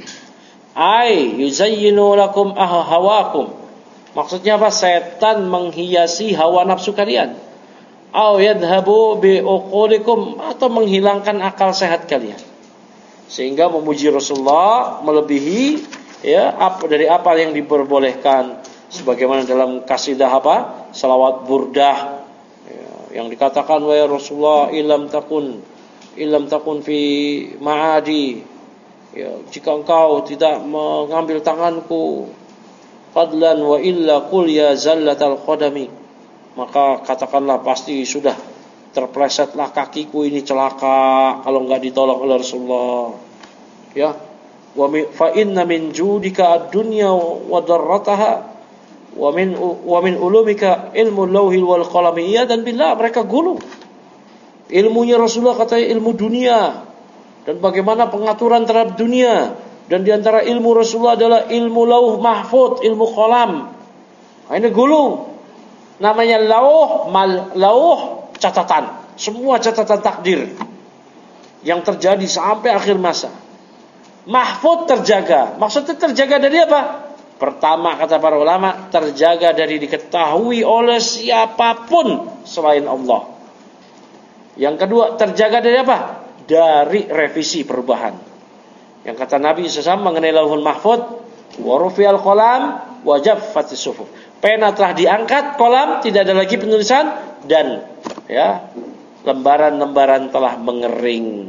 Ai yuzayyinu lakum hawakum. Maksudnya apa? Setan menghiasi hawa nafsu kalian. Au yadhhabu bi uqulikum, atau menghilangkan akal sehat kalian. Sehingga memuji Rasulullah melebihi ya dari apa yang diperbolehkan, sebagaimana dalam kasidah apa? Salawat burdah ya, yang dikatakan wahai Rasulullah illam takun fi ma'adi, ya, jika engkau tidak mengambil tanganku fadlan wa illa qul ya zallatal qadami, maka katakanlah pasti sudah terplesetlah kakiku ini celaka kalau enggak ditolong oleh Rasulullah. Ya. Fa inna min judika ad-dunya wa darrataha wa min ulumika ilmu lauhil wal qalam. Iya, dan billah mereka gulu. Ilmunya Rasulullah katanya ilmu dunia dan bagaimana pengaturan terhadap dunia, dan di antara ilmu Rasulullah adalah ilmu lauh mahfuz, ilmu qalam. Nah, ini gulu. Namanya lauh catatan, semua catatan takdir yang terjadi sampai akhir masa. Mahfuz terjaga. Maksudnya terjaga dari apa? Pertama kata para ulama, terjaga dari diketahui oleh siapapun selain Allah. Yang kedua, terjaga dari apa? Dari revisi perubahan. Yang kata Nabi SAW mengenai lauhul mahfuz, wa rufi'al qalam wa jaffatis suhuf. Pena telah diangkat, kolam tidak ada lagi penulisan, dan ya lembaran-lembaran telah mengering.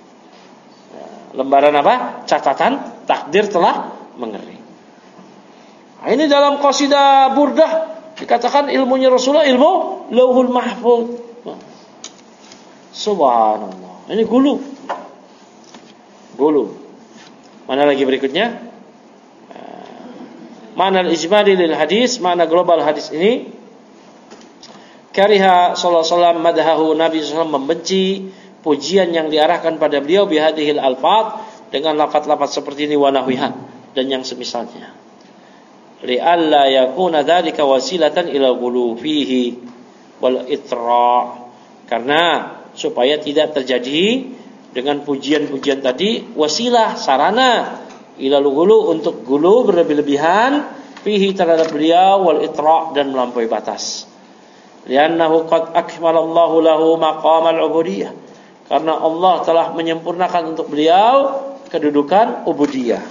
Lembaran apa? Catatan takdir telah mengering. Nah, ini dalam qasidah burdah dikatakan ilmunya Rasulullah ilmu lauhul mahfuz. Subhanallah. Ini gulu. Mana lagi berikutnya? Mana al-ijmali lil hadis, mana global hadis ini? Kariha sallallahu alaihi wasallam madahahu, Nabi sallallahu membenci pujian yang diarahkan pada beliau bihadhil alfaz, dengan lafaz-lafaz seperti ini wa nahwiha dan yang semisalnya. Li alla yakuna dzalika wasilatan ila ghulu fihi wal itra, karena supaya tidak terjadi dengan pujian-pujian tadi wasilah, sarana ila ghulu, untuk ghulu berlebih-lebihan fihi terhadap beliau, wal itra dan melampaui batas. Li'annahu qad akmalallahu lahu maqamal ubudiyah, karena Allah telah menyempurnakan untuk beliau kedudukan ubudiyah.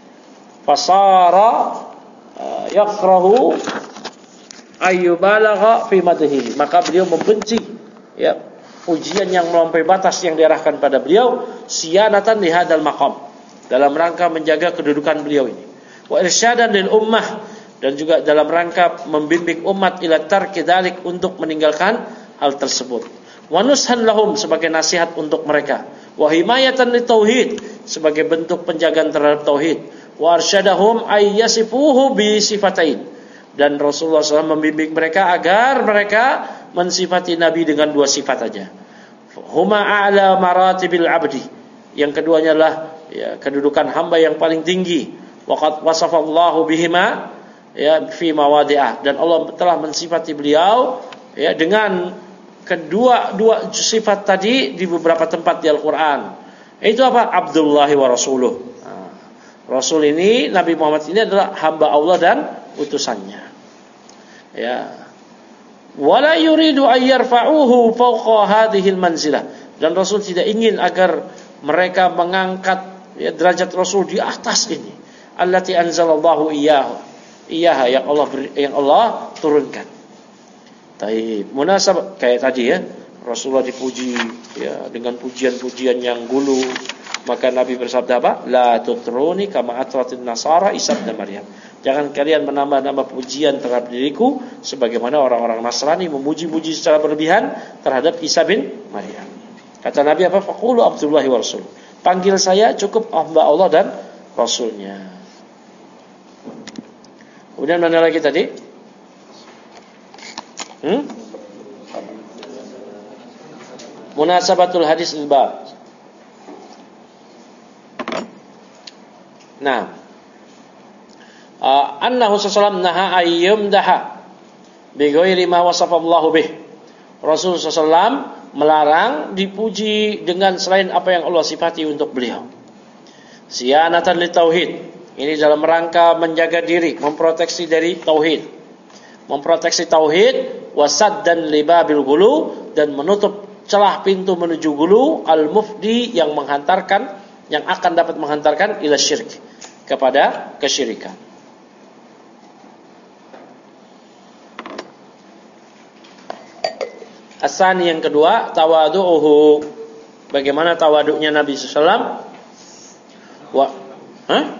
Fasara yakrahu ayyubalagha fi madhihi, maka beliau membenci ya pujian yang melampaui batas yang diarahkan pada beliau, siyanatan li hadzal maqam, dalam rangka menjaga kedudukan beliau ini. Wa irsyadan lil ummah, dan juga dalam rangka membimbing umat ila tarki dzalik, untuk meninggalkan hal tersebut. Wa nushan lahum, sebagai nasihat untuk mereka. Wa himayatan li tauhid, sebagai bentuk penjagaan terhadap tauhid. Wa arsyadahum ay yasifuhu bi sifatain, dan Rasulullah SAW membimbing mereka agar mereka mensifati Nabi dengan dua sifat saja. Huma a'la maratibil abdi, yang keduanya adalah ya, kedudukan hamba yang paling tinggi. Waqad wasafallahu bihima ya fi mawadi'ah, dan Allah telah mensifati beliau ya dengan kedua sifat tadi di beberapa tempat di Al-Quran. Itu apa? Abdullahi wa Rasuluh. Rasul ini, Nabi Muhammad ini adalah hamba Allah dan utusannya. Ya. Wala yuridu an yarfa'uhu fawqa hadhil manzilah. Dan Rasul tidak ingin agar mereka mengangkat derajat Rasul di atas ini. Allati anzalallahu iyyaha yang Allah turunkan. Taib. Munasabah kayak tadi ya, Rasulullah dipuji ya dengan pujian-pujian yang gulu. Maka Nabi bersabda apa? La tutruni kama atratin nasara Isa bin Maryam. Jangan kalian menambah-nambah pujian terhadap diriku sebagaimana orang-orang Nasrani memuji-muji secara berlebihan terhadap Isa bin Maryam. Kata Nabi apa? Faqulu Abdullahi wa Rasul. Panggil saya cukup hamba Allah dan Rasulnya. Kemudian mana lagi tadi? Munasabatul hadis al-bab. Nah, annahu sallallahu naha ayyumdaha bi ghairi ma wasafallahu bih. Rasul sallallahu melarang dipuji dengan selain apa yang Allah sifati untuk beliau. Siyanatan li tauhid. Ini dalam rangka menjaga diri, memproteksi dari tauhid. Memproteksi tauhid, wasaddan li babil ghulu, dan menutup celah pintu menuju gulu al-mufdi yang menghantarkan, yang akan dapat menghantarkan ila syirk, kepada kesyirikan. Asani yang kedua, tawadu'uhu. Bagaimana tawaduknya Nabi sallallahu alaihi wasallam?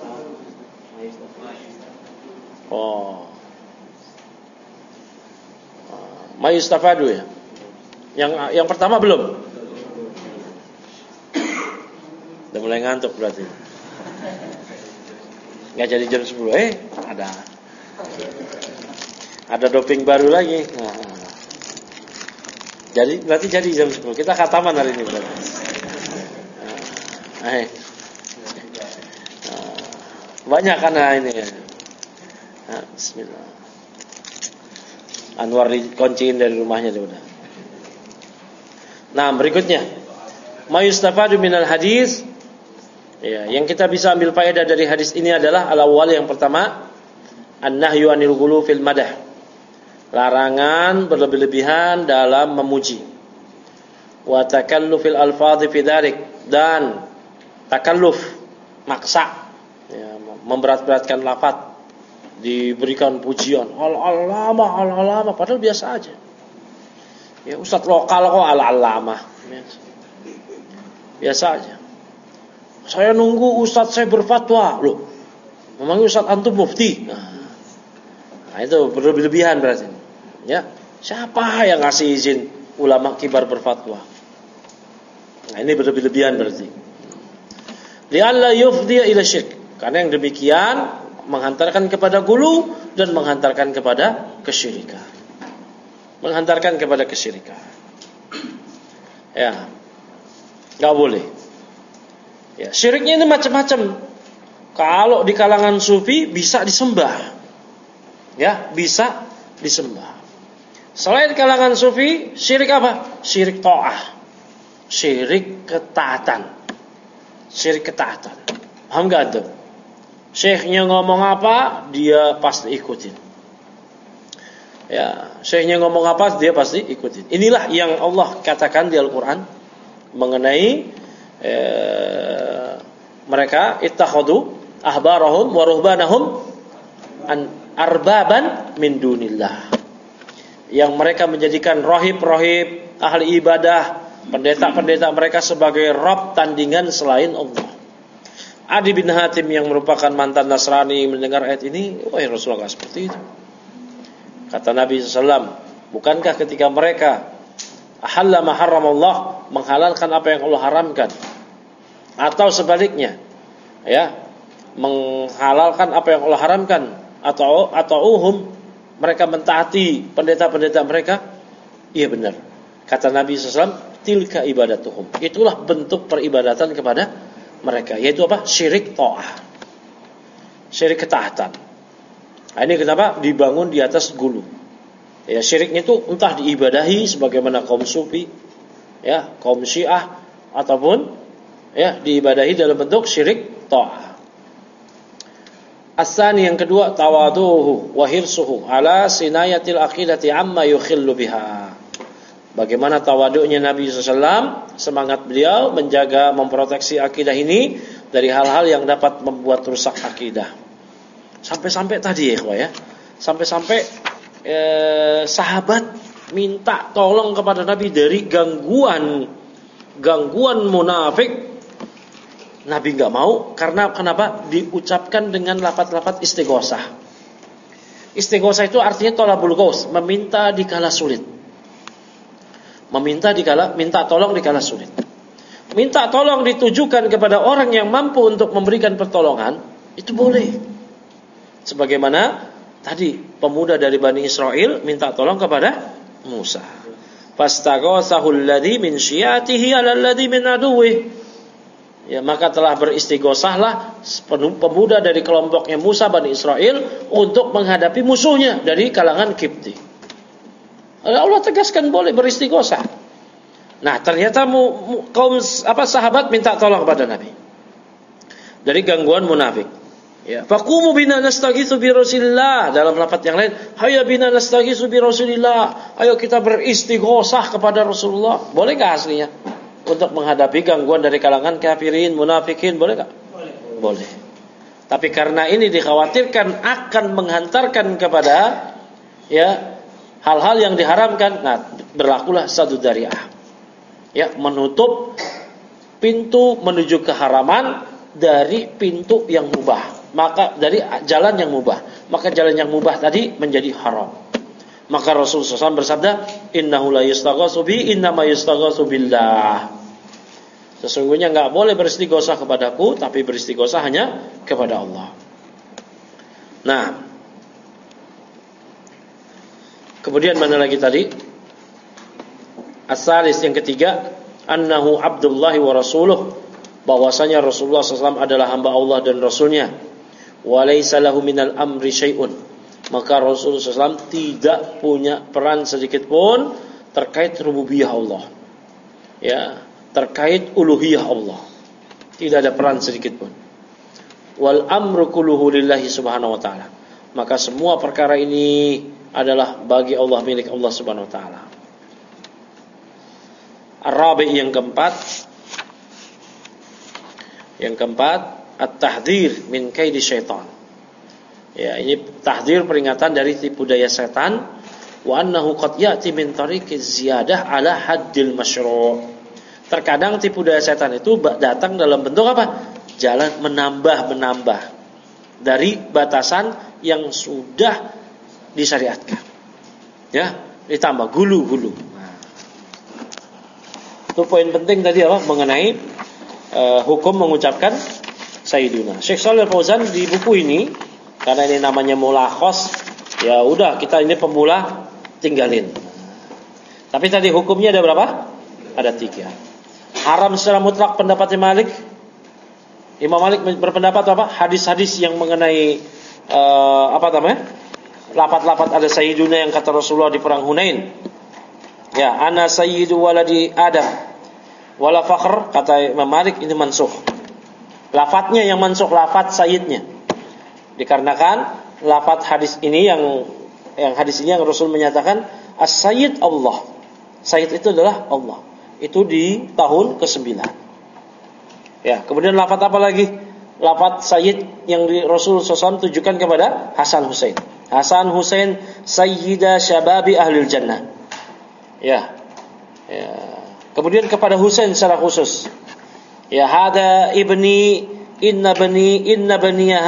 Mayustafadu ya. Yang pertama belum. Udah mulai ngantuk berarti. Enggak jadi jam 10. Ada doping baru lagi. Jadi berarti jadi jam 10. Kita khataman hari ini berarti. Banyak karena ini. Bismillah. Anwar dikunciin dari rumahnya dia udah. Nah, berikutnya. Mayustafadu minal hadis. Ya, yang kita bisa ambil faedah dari hadis ini adalah al-awwal yang pertama, an-nahyu 'anil ghulu fil madah. Larangan berlebih-lebihan dalam memuji. Wa takallufil alfadhi fi dzalik, dan takalluf, maksa, ya, memberat-beratkan lafaz, diberikan pujian al-alama padahal biasa aja. Ya, ustaz lokal kok al-alama. Biasa aja. Saya nunggu ustaz saya berfatwa. Loh, memang ustaz antum mufti? Nah, itu berlebihan berarti. Ya, siapa yang ngasih izin ulama kibar berfatwa? Nah, ini berlebihan berarti. Li'alla yufdi ila syirk. Karena yang demikian menghantarkan kepada gulu dan menghantarkan kepada kesyirikan. Menghantarkan kepada kesyirikan. Ya, nggak boleh. Ya, syiriknya ini macam-macam. Kalau di kalangan sufi bisa disembah. Ya, bisa disembah. Selain kalangan sufi, syirik apa? Syirik ta'ah. Syirik ketaatan. Syirik ketaatan. Paham enggak tuh? Syekhnya ngomong apa, dia pasti ikutin. Ya, syekhnya ngomong apa, dia pasti ikutin. Inilah yang Allah katakan di Al-Qur'an mengenai mereka ittakhadu ahbarahum wa ruhbanahum arbaban min dunillah. Yang mereka menjadikan rahib-rahib, ahli ibadah, pendeta-pendeta mereka sebagai rob tandingan selain Allah. Adi bin Hatim yang merupakan mantan Nasrani mendengar ayat ini, wahai Rasulullah, seperti itu. Kata Nabi SAW, bukankah ketika mereka ahalla ma harramallah, menghalalkan apa yang Allah haramkan, atau sebaliknya, ya, menghalalkan apa yang Allah haramkan, atau mereka mentaati pendeta-pendeta mereka? Iya benar. Kata Nabi SAW, tilka ibadatuhum. Itulah bentuk peribadatan kepada mereka, yaitu apa? Syirik ta'ah, syirik ketaatan. Nah, ini kenapa dibangun di atas gulu. Ya, syiriknya itu entah diibadahi sebagaimana kaum sufi, ya, kaum syiah, ataupun ya diibadahi dalam bentuk syirik ta'ah. As-tsani yang kedua, tawaduhu wa hirsuhu ala sinayatil aqidati amma yukhillu biha. Bagaimana tawaduknya Nabi SAW, semangat beliau menjaga, memproteksi akidah ini dari hal-hal yang dapat membuat rusak akidah. Sampai-sampai tadi ya, sampai-sampai sahabat minta tolong kepada Nabi dari gangguan munafik. Nabi nggak mau, karena kenapa? Diucapkan dengan lafaz-lafaz istighosah. Istighosah itu artinya tolabul ghaus, meminta dikala sulit. Minta tolong dikala sulit. Minta tolong ditujukan kepada orang yang mampu untuk memberikan pertolongan, itu boleh. Sebagaimana tadi pemuda dari Bani Israel minta tolong kepada Musa. Fastaghosahul ladzi min syiatihi 'alal ladzi min aduwwihi. Ya, maka telah beristighosahlah pemuda dari kelompoknya Musa Bani Israel untuk menghadapi musuhnya dari kalangan Kipti. Allah tegaskan boleh beristighosah. Nah, ternyata sahabat minta tolong kepada Nabi dari gangguan munafik. Ya, faqumu bina nastaghitsu bi Rasulillah, dalam lafaz yang lain, hayya bina nastaghitsu bi Rasulillah. Ayo kita beristighosah kepada Rasulullah. Boleh enggak aslinya? Untuk menghadapi gangguan dari kalangan kafirin, munafikin, boleh enggak? Boleh. Tapi karena ini dikhawatirkan akan menghantarkan kepada hal-hal yang diharamkan, nah berlakulah sadu dariah. Ya, menutup pintu menuju keharaman dari pintu yang mubah. Maka dari jalan yang mubah, maka jalan yang mubah tadi menjadi haram. Maka Rasulullah SAW bersabda, innahu la yustaghasu bi, innama yustaghasu billah. Sesungguhnya enggak boleh beristighosah kepadaku, tapi beristighosah hanya kepada Allah. Nah, kemudian mana lagi tadi? As-salis yang ketiga, annahu abdullahi wa rasuluh, bahwasanya Rasulullah SAW adalah hamba Allah dan Rasulnya. Wa laysa lahu minal amri syai'un, maka Rasulullah SAW tidak punya peran sedikit pun terkait rububiyah Allah, ya, terkait uluhiyah Allah. Tidak ada peran sedikit pun. Wal amru kulluhu lillahi subhanahu wa ta'ala, maka semua perkara ini adalah bagi Allah, milik Allah subhanahu wa ta'ala. Ar-rabi' yang keempat, at-tahdhir min kaidi syaitan. Ya, ini tahdzir, peringatan dari tipu daya setan. Wa annahu qad ya'ti min tariqiz ziyadah ala haddil masyru'. Terkadang tipu daya setan itu datang dalam bentuk apa? Jalan menambah dari batasan yang sudah disyariatkan. Ya, ditambah gulu-gulu. Nah, itu poin penting tadi apa? Mengenai hukum mengucapkan Sayyiduna. Syekh Shalih Fauzan di buku ini, karena ini namanya mulakhos, ya udah kita ini pemula tinggalin. Tapi tadi hukumnya ada berapa? Ada 3. Haram secara mutlak pendapatnya Malik. Imam Malik berpendapat apa? Hadis-hadis yang mengenai lafaz-lafaz ada Sayyiduna yang kata Rasulullah di perang Hunain. Ya, ana sayyidu waladi Adam wala fakhr, kata Imam Malik, ini mansukh. Lafadznya yang mansukh, lafadz sayyidnya. Dikarenakan lafadz hadis ini yang hadis ini yang Rasul menyatakan as-sayyid Allah. Sayyid itu adalah Allah. Itu di tahun ke-9. Ya, kemudian lafadz apa lagi? Lafadz sayyid yang Rasul SAW tujukan kepada Hasan Husain. Hasan Husain sayyida syababi ahlil jannah. Ya. Kemudian kepada Husain secara khusus. Ya, hada ibni, inna baniya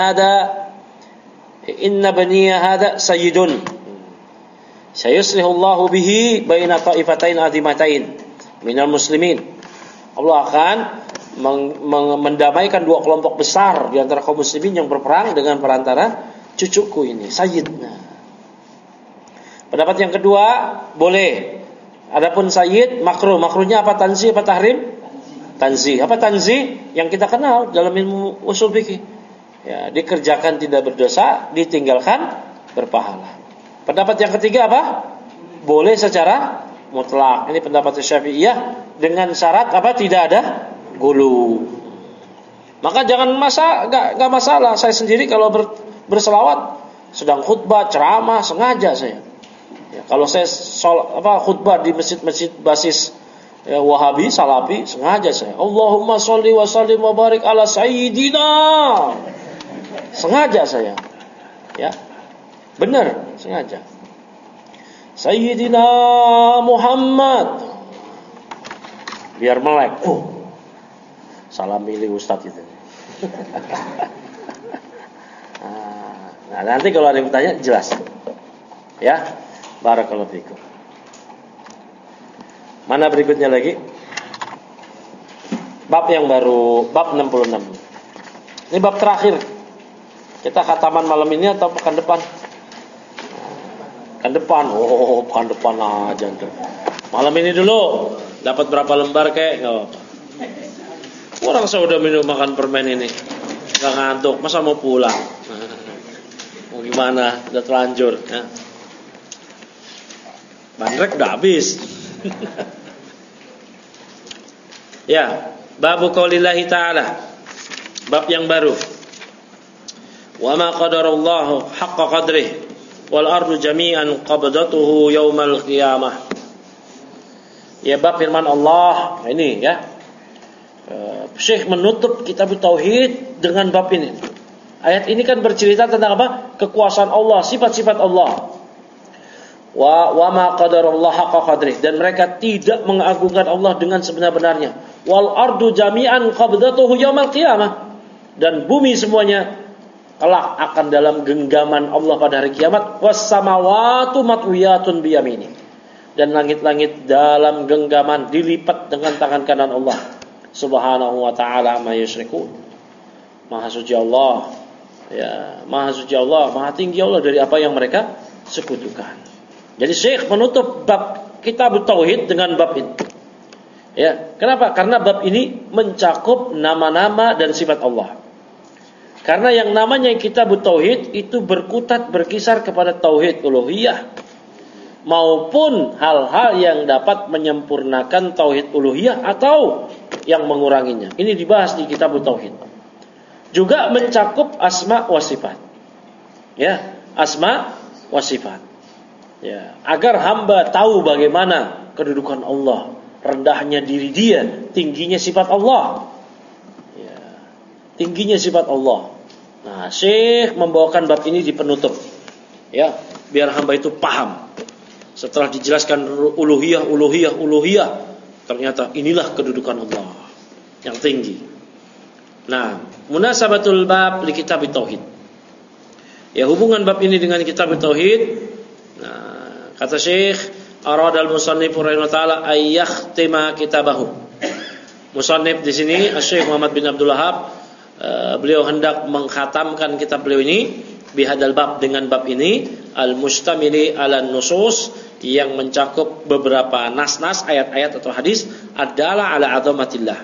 hada sayyidun sayuslihullahu bihi baina ta'ifatain azimatain minal muslimin. Allah akan mendamaikan 2 kelompok besar di antara kaum muslimin yang berperang dengan perantara cucuku ini, sayyidna. Pendapat yang kedua, boleh. Adapun sayyid makruh. Makruhnya apa? Tanzih apa tahrim? Tanzih. Apa tanzih? Yang kita kenal dalam ilmu usul fikih. Ya, dikerjakan tidak berdosa, ditinggalkan berpahala. Pendapat yang ketiga apa? Boleh secara mutlak. Ini pendapat Syafi'iyah dengan syarat apa? Tidak ada gulu. Maka jangan enggak masalah. Saya sendiri kalau berselawat, sedang khutbah, ceramah, sengaja saya. Ya, kalau saya khutbah di masjid-masjid basis Wahabi, Salafi, sengaja saya. Allahumma sholli wa sallim wa barik ala sayyidina. Sengaja saya. Ya. Benar, sengaja. Sayyidina Muhammad. Biar melek. Salam milih Ustadz itu. Nah, nanti kalau ada yang bertanya jelas. Ya. Barakallahu fikum. Mana berikutnya lagi? Bab yang baru, bab 66. Ini bab terakhir. Kita khataman malam ini atau pekan depan? Pekan depan. Oh, pekan depan aja tuh. Malam ini dulu. Dapat berapa lembar kek? Enggak apa-apa. Orang saya udah minum makan permen ini. Enggak ngantuk, masa mau pulang? Mau gimana? Udah terlanjur, ya. Bandrek udah habis. Ya, bab qaulillahi ta'ala. Bab yang baru. Wa ma qadarallahu haqqa qadrih wal ardu jami'an qabdatuhu yaumal qiyamah. Ya, bab firman Allah. Ini ya. Syekh menutup kitab tauhid dengan bab ini. Ayat ini kan bercerita tentang apa? Kekuasaan Allah, sifat-sifat Allah. Wa ma qadarallahu haqqa qadrih, dan mereka tidak mengagungkan Allah dengan sebenar-benarnya. Wal ardu jami'an qabdatuhu yaumal qiyamah, dan bumi semuanya kelak akan dalam genggaman Allah pada hari kiamat. Was samawatu matwiyatun biyamini, dan langit-langit dalam genggaman dilipat dengan tangan kanan Allah Subhanahu wa ta'ala ma yusyrikun. Maha suci Allah, ya, maha suci Allah, maha tinggi Allah dari apa yang mereka sekutukan. Jadi Syekh menutup bab kitab tauhid dengan bab ini. Ya, kenapa? Karena bab ini mencakup nama-nama dan sifat Allah. Karena yang namanya kitab tauhid itu berkutat berkisar kepada tauhid uluhiyah maupun hal-hal yang dapat menyempurnakan tauhid uluhiyah atau yang menguranginya. Ini dibahas di kitab tauhid. Juga mencakup asma wa sifat. Ya, asma wa sifat. Ya, agar hamba tahu bagaimana kedudukan Allah, rendahnya diri dia, tingginya sifat Allah. Ya, tingginya sifat Allah. Nah, Syekh membawakan bab ini di penutup. Ya, biar hamba itu paham. Setelah dijelaskan uluhiyah, ternyata inilah kedudukan Allah yang tinggi. Nah, munasabatul bab li kitab tauhid. Ya, hubungan bab ini dengan kitab tauhid. Nah, kata Syekh, aradal musannif rahimahullah taala ayyakhtima kitabahu. Musannif di sini Syekh Muhammad bin Abdul Wahhab, beliau hendak mengkhatamkan kitab beliau ini bihadal bab, dengan bab ini al-mustamili ala nusus, yang mencakup beberapa nas-nas, ayat-ayat atau hadis adalah ala azamatillah,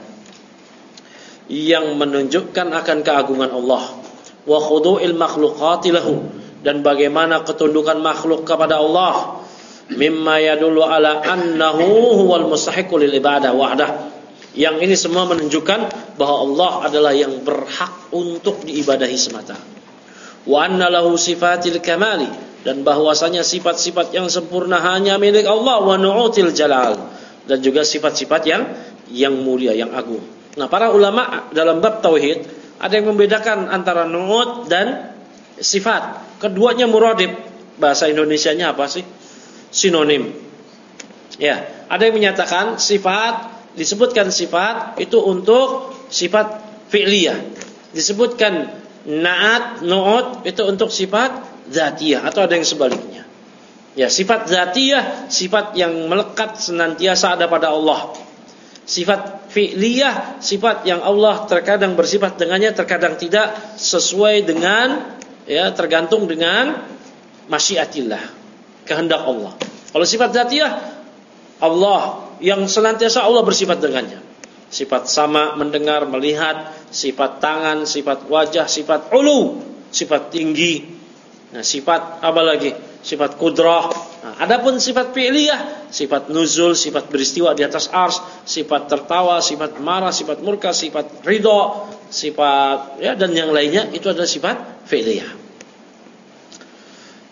yang menunjukkan akan keagungan Allah, wa khudu'il makhluqati lahu, dan bagaimana ketundukan makhluk kepada Allah, mimma yadullu ala annahu huwal mustahiqu lil ibadah wahdah, yang ini semua menunjukkan bahwa Allah adalah yang berhak untuk diibadahi semata. Wa anna lahu sifatil kamali, dan bahwasanya sifat-sifat yang sempurna hanya milik Allah, wa nu'util jalal, dan juga sifat-sifat yang mulia, yang agung. Nah, para ulama dalam bab tauhid ada yang membedakan antara nu'ut dan sifat. Keduanya muradib. Bahasa Indonesianya apa sih? Sinonim. Ya, ada yang menyatakan sifat, disebutkan sifat itu untuk sifat fi'liyah. Disebutkan na'at, nu'ut itu untuk sifat dzatiyah, atau ada yang sebaliknya. Ya, sifat dzatiyah sifat yang melekat senantiasa ada pada Allah. Sifat fi'liyah sifat yang Allah terkadang bersifat dengannya, terkadang tidak, sesuai dengan, ya, tergantung dengan masyiatillah, kehendak Allah. Kalau sifat dzatiyah, Allah yang senantiasa Allah bersifat dengannya. Sifat sama, mendengar, melihat, sifat tangan, sifat wajah, sifat ulu, sifat tinggi. Nah, sifat apa lagi? Sifat kudrah. Nah, adapun sifat fi'liyah, sifat nuzul, sifat beristiwa di atas ars, sifat tertawa, sifat marah, sifat murka, sifat ridho, sifat, ya, dan yang lainnya, itu adalah sifat fi'liyah.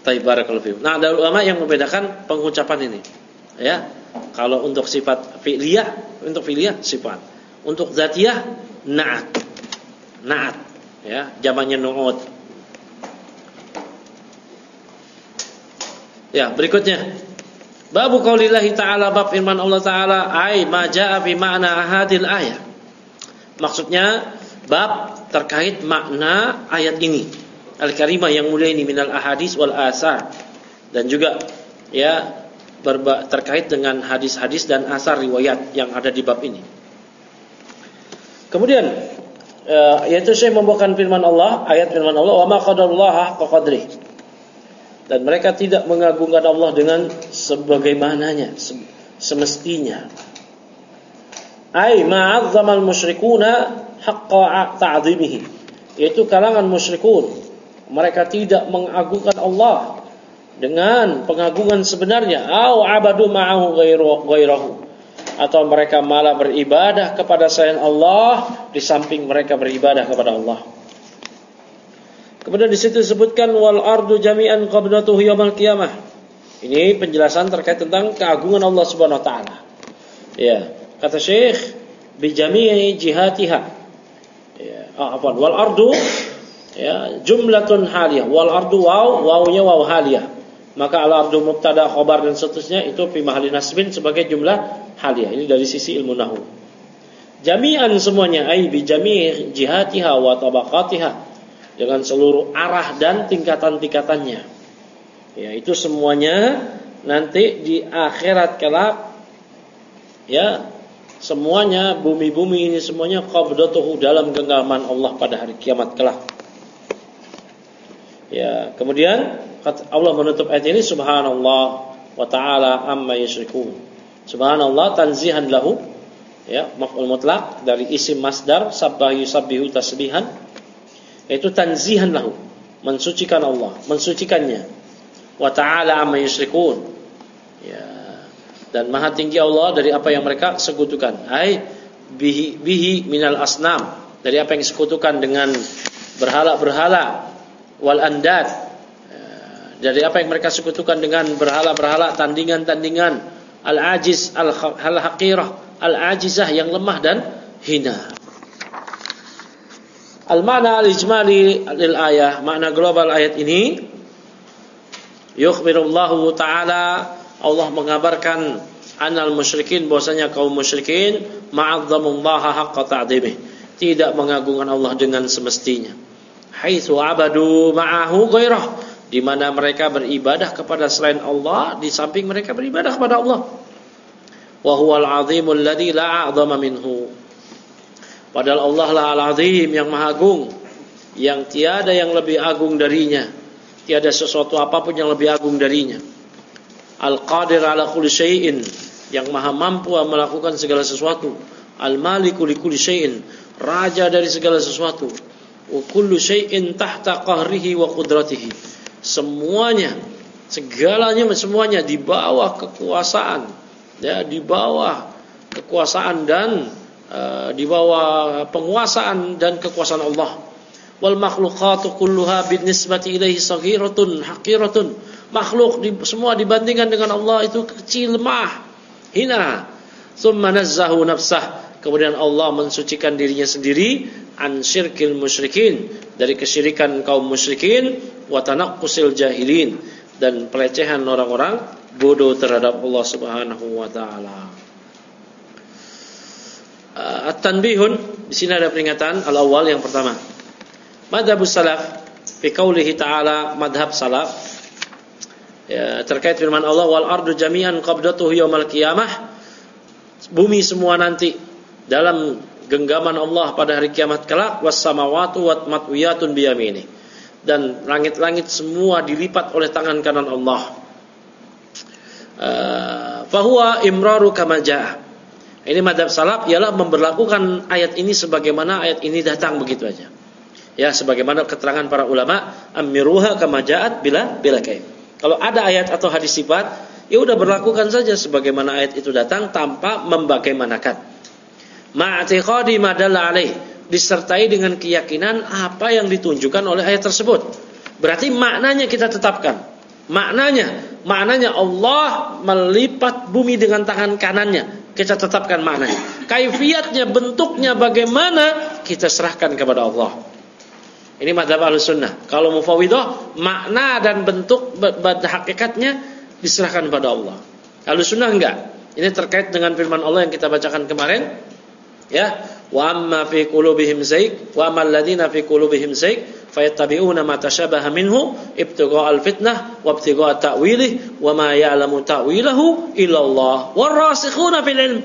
Taib barakallahu fiikum. Nah, ada ulama yang membedakan pengucapan ini. Ya. Kalau untuk sifat fi'liyah, sifat. Untuk dzatiyah na'at. Na'at, ya, jamaknya nu'ud. Ya, berikutnya. Babu qaulillahi ta'ala, bab firman Allah Ta'ala, ai ma jaa'a fi ma'na hadhil ayat. Maksudnya bab terkait makna ayat ini. Al-karimah yang mulia ini minal ahadis wal asar. Dan juga ya terkait dengan hadis-hadis dan asar riwayat yang ada di bab ini. Kemudian yaitu saya membawakan firman Allah, ayat firman Allah, wa ma qadarullaha haqqa qadri. Dan mereka tidak mengagungkan Allah dengan sebagaimananya, semestinya. Ai ma'azzamal musyrikuna haqqa ta'zimihi. Yaitu kalangan musyrikun, mereka tidak mengagungkan Allah dengan pengagungan sebenarnya. Au abadu ma'ahu ghairahu. Atau mereka malah beribadah kepada selain Allah di samping mereka beribadah kepada Allah. Kemudian di situ disebutkan wal ardu jami'an qabdatuhu yaumil qiyamah. Ini penjelasan terkait tentang keagungan Allah Subhanahu wa taala. Ya, kata Syekh bi jami'i jihatiha. Ya, wal ardu ya jumlatun haliyah. Wal ardu wawnya waw haliyah. Maka al-ardu mubtada khabar dan seterusnya itu fi mahalli nasbin sebagai jumlah haliyah. Ini dari sisi ilmu nahwu. Jami'an semuanya ai bi jami' jihatiha wa tabaqatiha, dengan seluruh arah dan tingkatan-tingkatannya. Ya, itu semuanya nanti di akhirat kelak. Ya, semuanya bumi-bumi ini semuanya qabdatuhu dalam genggaman Allah pada hari kiamat kelak. Ya, kemudian Allah menutup ayat ini subhanallah wa ta'ala amma yusyrikun. Subhanallah tanzihan lahu, ya, maf'ul mutlaq dari isim masdar sabbaha yusabbihu tasbihan, yaitu tanzihan lahu, mensucikan Allah, mensucikannya. Wa ta'ala amma yusyrikun. Ya, dan maha tinggi Allah dari apa yang mereka sekutukan. Ai bihi minal asnam, dari apa yang disekutukan dengan berhala-berhala, wal andad, dari apa yang mereka sekutukan dengan berhala-berhala, tandingan-tandingan, al-ajiz, al-haqirah, al-ajizah yang lemah dan hina. Al-ma'na al-ijmali lil ayah, makna global ayat ini, yukhbirullahu ta'ala, Allah mengabarkan anal musyrikin, bahwasanya kaum musyrikin ma'azzamullaha haqqa ta'dzimih, tidak mengagungkan Allah dengan semestinya. Haitsu abadu ma'ahu ghairah, di mana mereka beribadah kepada selain Allah di samping mereka beribadah kepada Allah. Wa huwal 'azimul ladzi la 'azama minhu. Padahal Allah lah al-'azim, yang maha agung, yang tiada yang lebih agung darinya. Tiada sesuatu apapun yang lebih agung darinya. Al-qadir 'ala kulli syai'in, yang maha mampu melakukan segala sesuatu. Al-maliku li kulli syai'in, raja dari segala sesuatu. Wa kullu syai'in tahta qahrihi wa qudratihi. Semuanya, semuanya di bawah kekuasaan, ya, di bawah kekuasaan dan di bawah penguasaan dan kekuasaan Allah. Wal makhluqatu kulluha binisbati ilaihi saghiratun haqiratun. Makhluk semua dibandingkan dengan Allah itu kecil, lemah, hina. Tsumma nazzahu nafsah, kemudian Allah mensucikan dirinya sendiri an syirkil musyrikin, dari kesyirikan kaum musyrikin, wa tanaqqusil jahilin, dan pelecehan orang-orang bodoh terhadap Allah Subhanahu wa taala. At-tanbihun, di sini ada peringatan al-awwal yang pertama. Madhabus salaf fi qaulihi ta'ala, madhab salaf, ya, terkait firman Allah wal ardu jami'an qabdatuhu yaumal qiyamah, bumi semua nanti dalam genggaman Allah pada hari kiamat kelak, was samawati wat matwiyatun biyamini, dan langit-langit semua dilipat oleh tangan kanan Allah. Fahuwa imraru kama jaa. Ini madhab salaf ialah memberlakukan ayat ini sebagaimana ayat ini datang begitu aja. Ya, sebagaimana keterangan para ulama, amiruha kama jaat bila kaif. Kalau ada ayat atau hadis sifat, ya udah berlakukan saja sebagaimana ayat itu datang tanpa membagaimanakan. Ma'atiqadi madalla alaih, disertai dengan keyakinan apa yang ditunjukkan oleh ayat tersebut. Berarti maknanya kita tetapkan. Maknanya Allah melipat bumi dengan tangan kanannya. Kita tetapkan maknanya. Kaifiyatnya, bentuknya bagaimana, kita serahkan kepada Allah. Ini mazhab Ahlussunnah. Kalau Mufawwidah, makna dan bentuk hakikatnya diserahkan kepada Allah. Ahlussunnah enggak. Ini terkait dengan firman Allah yang kita bacakan kemarin. Ya, wa amma fi qulubihim zayg wa ammal ladzina fi qulubihim zayg fayattabi'una ma tashabaha minhu ibtigha'al fitnah wa ibtigha'a ta'wilih wa ma ya'lamu ta'wilahu illa Allah warasikhuna fil ilm.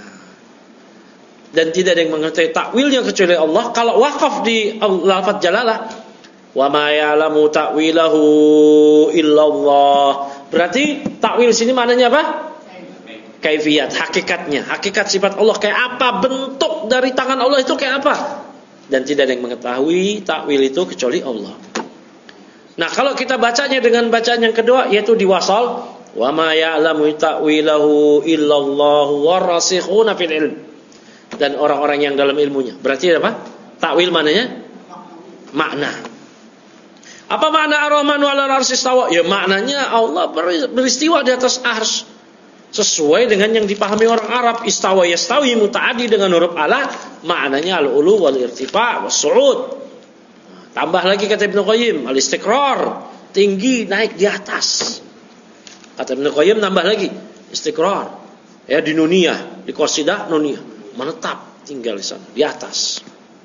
Dan tidak ada yang mengetahui takwilnya kecuali Allah. Kalau wakaf di lafaz jalalah, wa ma ya'lamu ta'wilahu illallah, berarti takwil sini maknanya apa? Kaifiyat, hakikatnya, hakikat sifat Allah kayak apa, bentuk dari tangan Allah itu kayak apa. Dan tidak ada yang mengetahui takwil itu kecuali Allah. Nah, kalau kita bacanya dengan bacaan yang kedua, yaitu di wasal, wa ma ya'lamu ta'wilahu illallah warasikhuna fil ilm, dan orang-orang yang dalam ilmunya. Berarti apa? Takwil mananya? Makna. Apa makna Ar-Rahmanu 'alal 'arsy istawa? Ya maknanya Allah beristiwa di atas arsy. Sesuai dengan yang dipahami orang Arab, istawa yastawi mutaaddi dengan huruf ala, maknanya al-ulu wal irtifa' was su'ud. Tambah lagi kata Ibnu Qayyim, al-istiqrar, tinggi, naik di atas. Kata Ibnu Qayyim nambah lagi, istiqrar, ya di dunia, di qasidah dunia, menetap, tinggal di sana, di atas.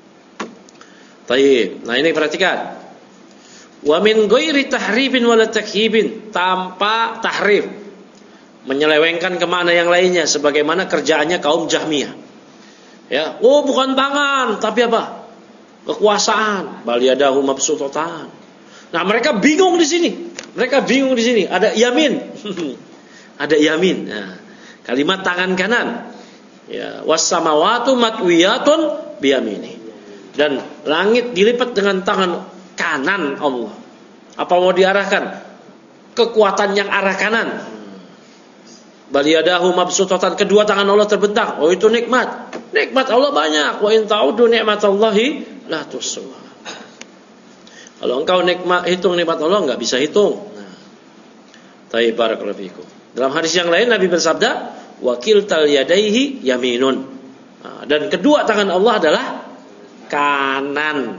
Baik. Nah, ini perhatikan. Wa min ghairi tahrifin wala takyibin, tanpa tahrif, menyelewengkan ke mana yang lainnya, sebagaimana kerjaannya kaum Jahmiyah. Ya, oh bukan tangan, tapi apa? Kekuasaan. Bal yadahu mabsutatan. Nah, mereka bingung di sini. Ada yamin. Ada yamin. Nah, kalimat tangan kanan. Ya, was samawatu matwiyatun biyamini. Dan langit dilipat dengan tangan kanan Allah. Apa mau diarahkan? Kekuatan yang arah kanan. Bal yadahu mabsutatan, kedua tangan Allah terbentang. Oh, itu nikmat. Nikmat Allah banyak. Wa in ta'udu ni'matallahi la tuhsuha. Kalau engkau hitung nikmat Allah, enggak bisa hitung. Nah. Tayyib, barakallahu fikum. Dalam hadis yang lain Nabi bersabda, wa kiltal yadaihi yaminun. Nah, dan kedua tangan Allah adalah kanan.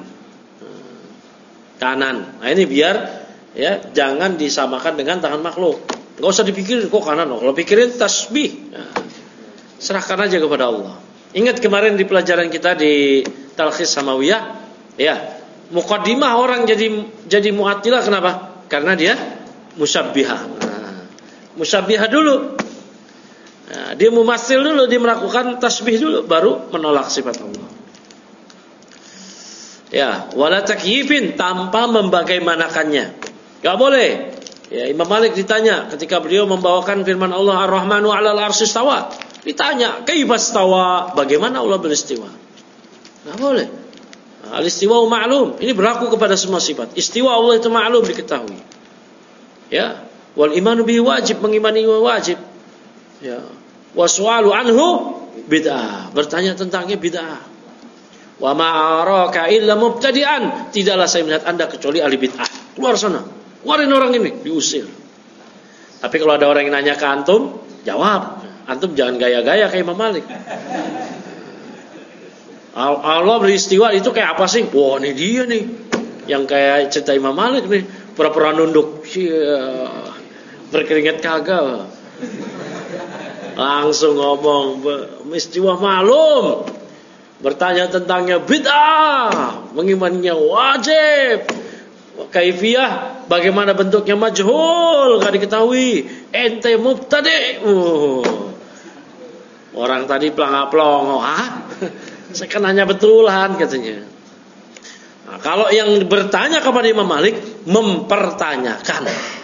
Kanan. Nah, ini biar ya jangan disamakan dengan tangan makhluk. Enggak usah dipikirin kok kanan. Kalau pikirin tasbih. Nah, serahkan aja kepada Allah. Ingat kemarin di pelajaran kita di Talkhis Samawiyah, ya, muqaddimah orang jadi mu'attilah, kenapa? Karena dia musyabbihah. Nah, musyabbihah dulu. Nah, dia mumassil dulu, dia melakukan tasbih dulu, baru menolak sifat Allah. Ya, wala takyifin, tanpa membagaimanakannya. Enggak boleh. Ya, Imam Malik ditanya ketika beliau membawakan firman Allah Ar-Rahmanu 'alal 'arsy istawa. Ditanya, "Kaifa istawa?" Bagaimana Allah beristiwa? Enggak boleh. Nah, al-istiwa ma'lum. Ini berlaku kepada semua sifat. Istiwa Allah itu ma'lum, diketahui. Ya, wal imanu bihi wajib, mengimani wajib. Ya, waswalu anhu bid'ah. Bertanya tentangnya bid'ah. Wa ma araka illa mubtadi'an. Tidaklah saya melihat Anda kecuali ahli bid'ah. Keluar sana. Keluarin orang ini, diusir. Tapi kalau ada orang yang nanya ke antum, jawab. Antum jangan gaya-gaya kayak Imam Malik. Allah beristiwa itu kayak apa sih? Wah, ini dia nih, yang kayak cerita Imam Malik nih, pura-pura nunduk, berkeringat kagak, langsung ngomong istiwa malum, bertanya tentangnya bid'ah, mengimaninya wajib. Kaifiyah, bagaimana bentuknya majhul, gak diketahui. Ente mubtadi'. Orang tadi pelongo-pelongo, saya kan nanya betulan katanya. Nah, kalau yang bertanya kepada Imam Malik, mempertanyakan.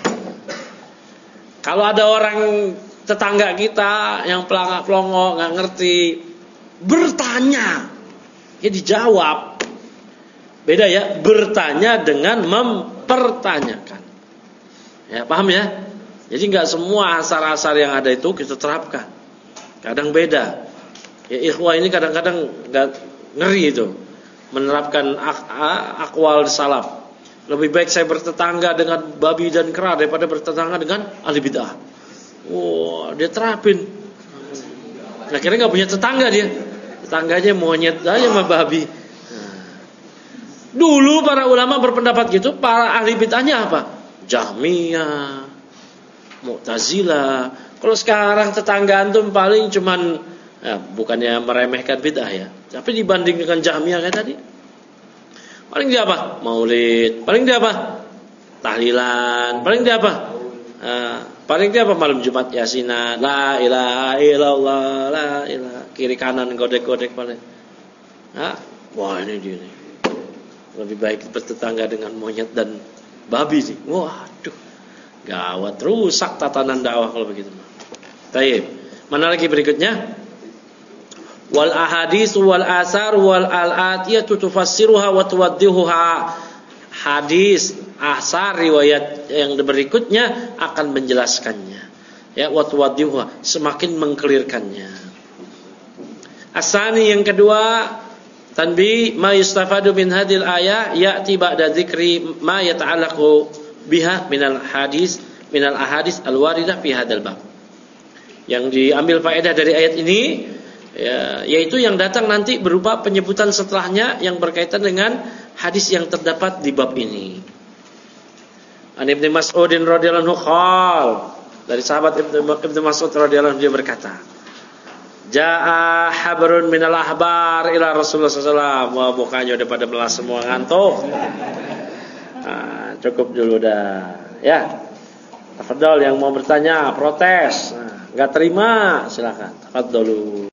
Kalau ada orang tetangga kita yang pelongo, gak ngerti, bertanya, ya dijawab. Beda ya, bertanya dengan mempertanyakan. Ya, paham ya? Jadi enggak semua asar-asar yang ada itu kita terapkan. Kadang beda. Ya, ikhwah ini kadang-kadang enggak ngeri itu menerapkan akwal salaf. Lebih baik saya bertetangga dengan babi dan kera daripada bertetangga dengan ahli bid'ah. Wah, dia terapin. Akhirnya nggak punya tetangga dia. Tetangganya monyet aja sama babi. Dulu para ulama berpendapat gitu, para ahli bid'ahnya apa? Jahmiyah, Mu'tazilah. Kalau sekarang tetangga antum paling cuman bukannya meremehkan bid'ah ya, tapi dibanding dengan Jahmiyah kayak tadi, paling dia apa? Maulid. Paling dia apa? Tahlilan. Paling dia apa? Paling dia apa? Malam Jumat Yasinan. La ilaha illallah, la ilaha. Kiri kanan godek-godek paling. Wah ini dia nih. Lebih baik bertetangga dengan monyet dan babi nih. Waduh, gawat, rusak tatanan dakwah kalau begitu. Taib. Mana lagi berikutnya? Wal ahadits wal asar wal al-atiyatu tufassiruha wa tuwaddihuha. Hadis, asar, riwayat yang berikutnya akan menjelaskannya. Ya, wa tuwaddihuha, semakin mengkelirkannya. Asani yang kedua, tanbi ma yustafadu min hadil ayah ya'ti ba'da dzikri ma yata'allaqu biha minal ahadits al-waridah fi hadzal bab. Yang diambil faedah dari ayat ini yaitu yang datang nanti berupa penyebutan setelahnya yang berkaitan dengan hadis yang terdapat di bab ini. An Ibnu Mas'udin radhiyallahu anhu qala, dari sahabat Ibnu Mas'ud radhiyallahu anhu dia berkata, Ja'a habrun minal ahbar ila Rasulullah sallallahu. Wah, mukanya udah pada melas semua, ngantuk. Cukup dulu dah. Ya. Tafadhol yang mau bertanya, protes. Enggak terima, silakan. Tafadhol.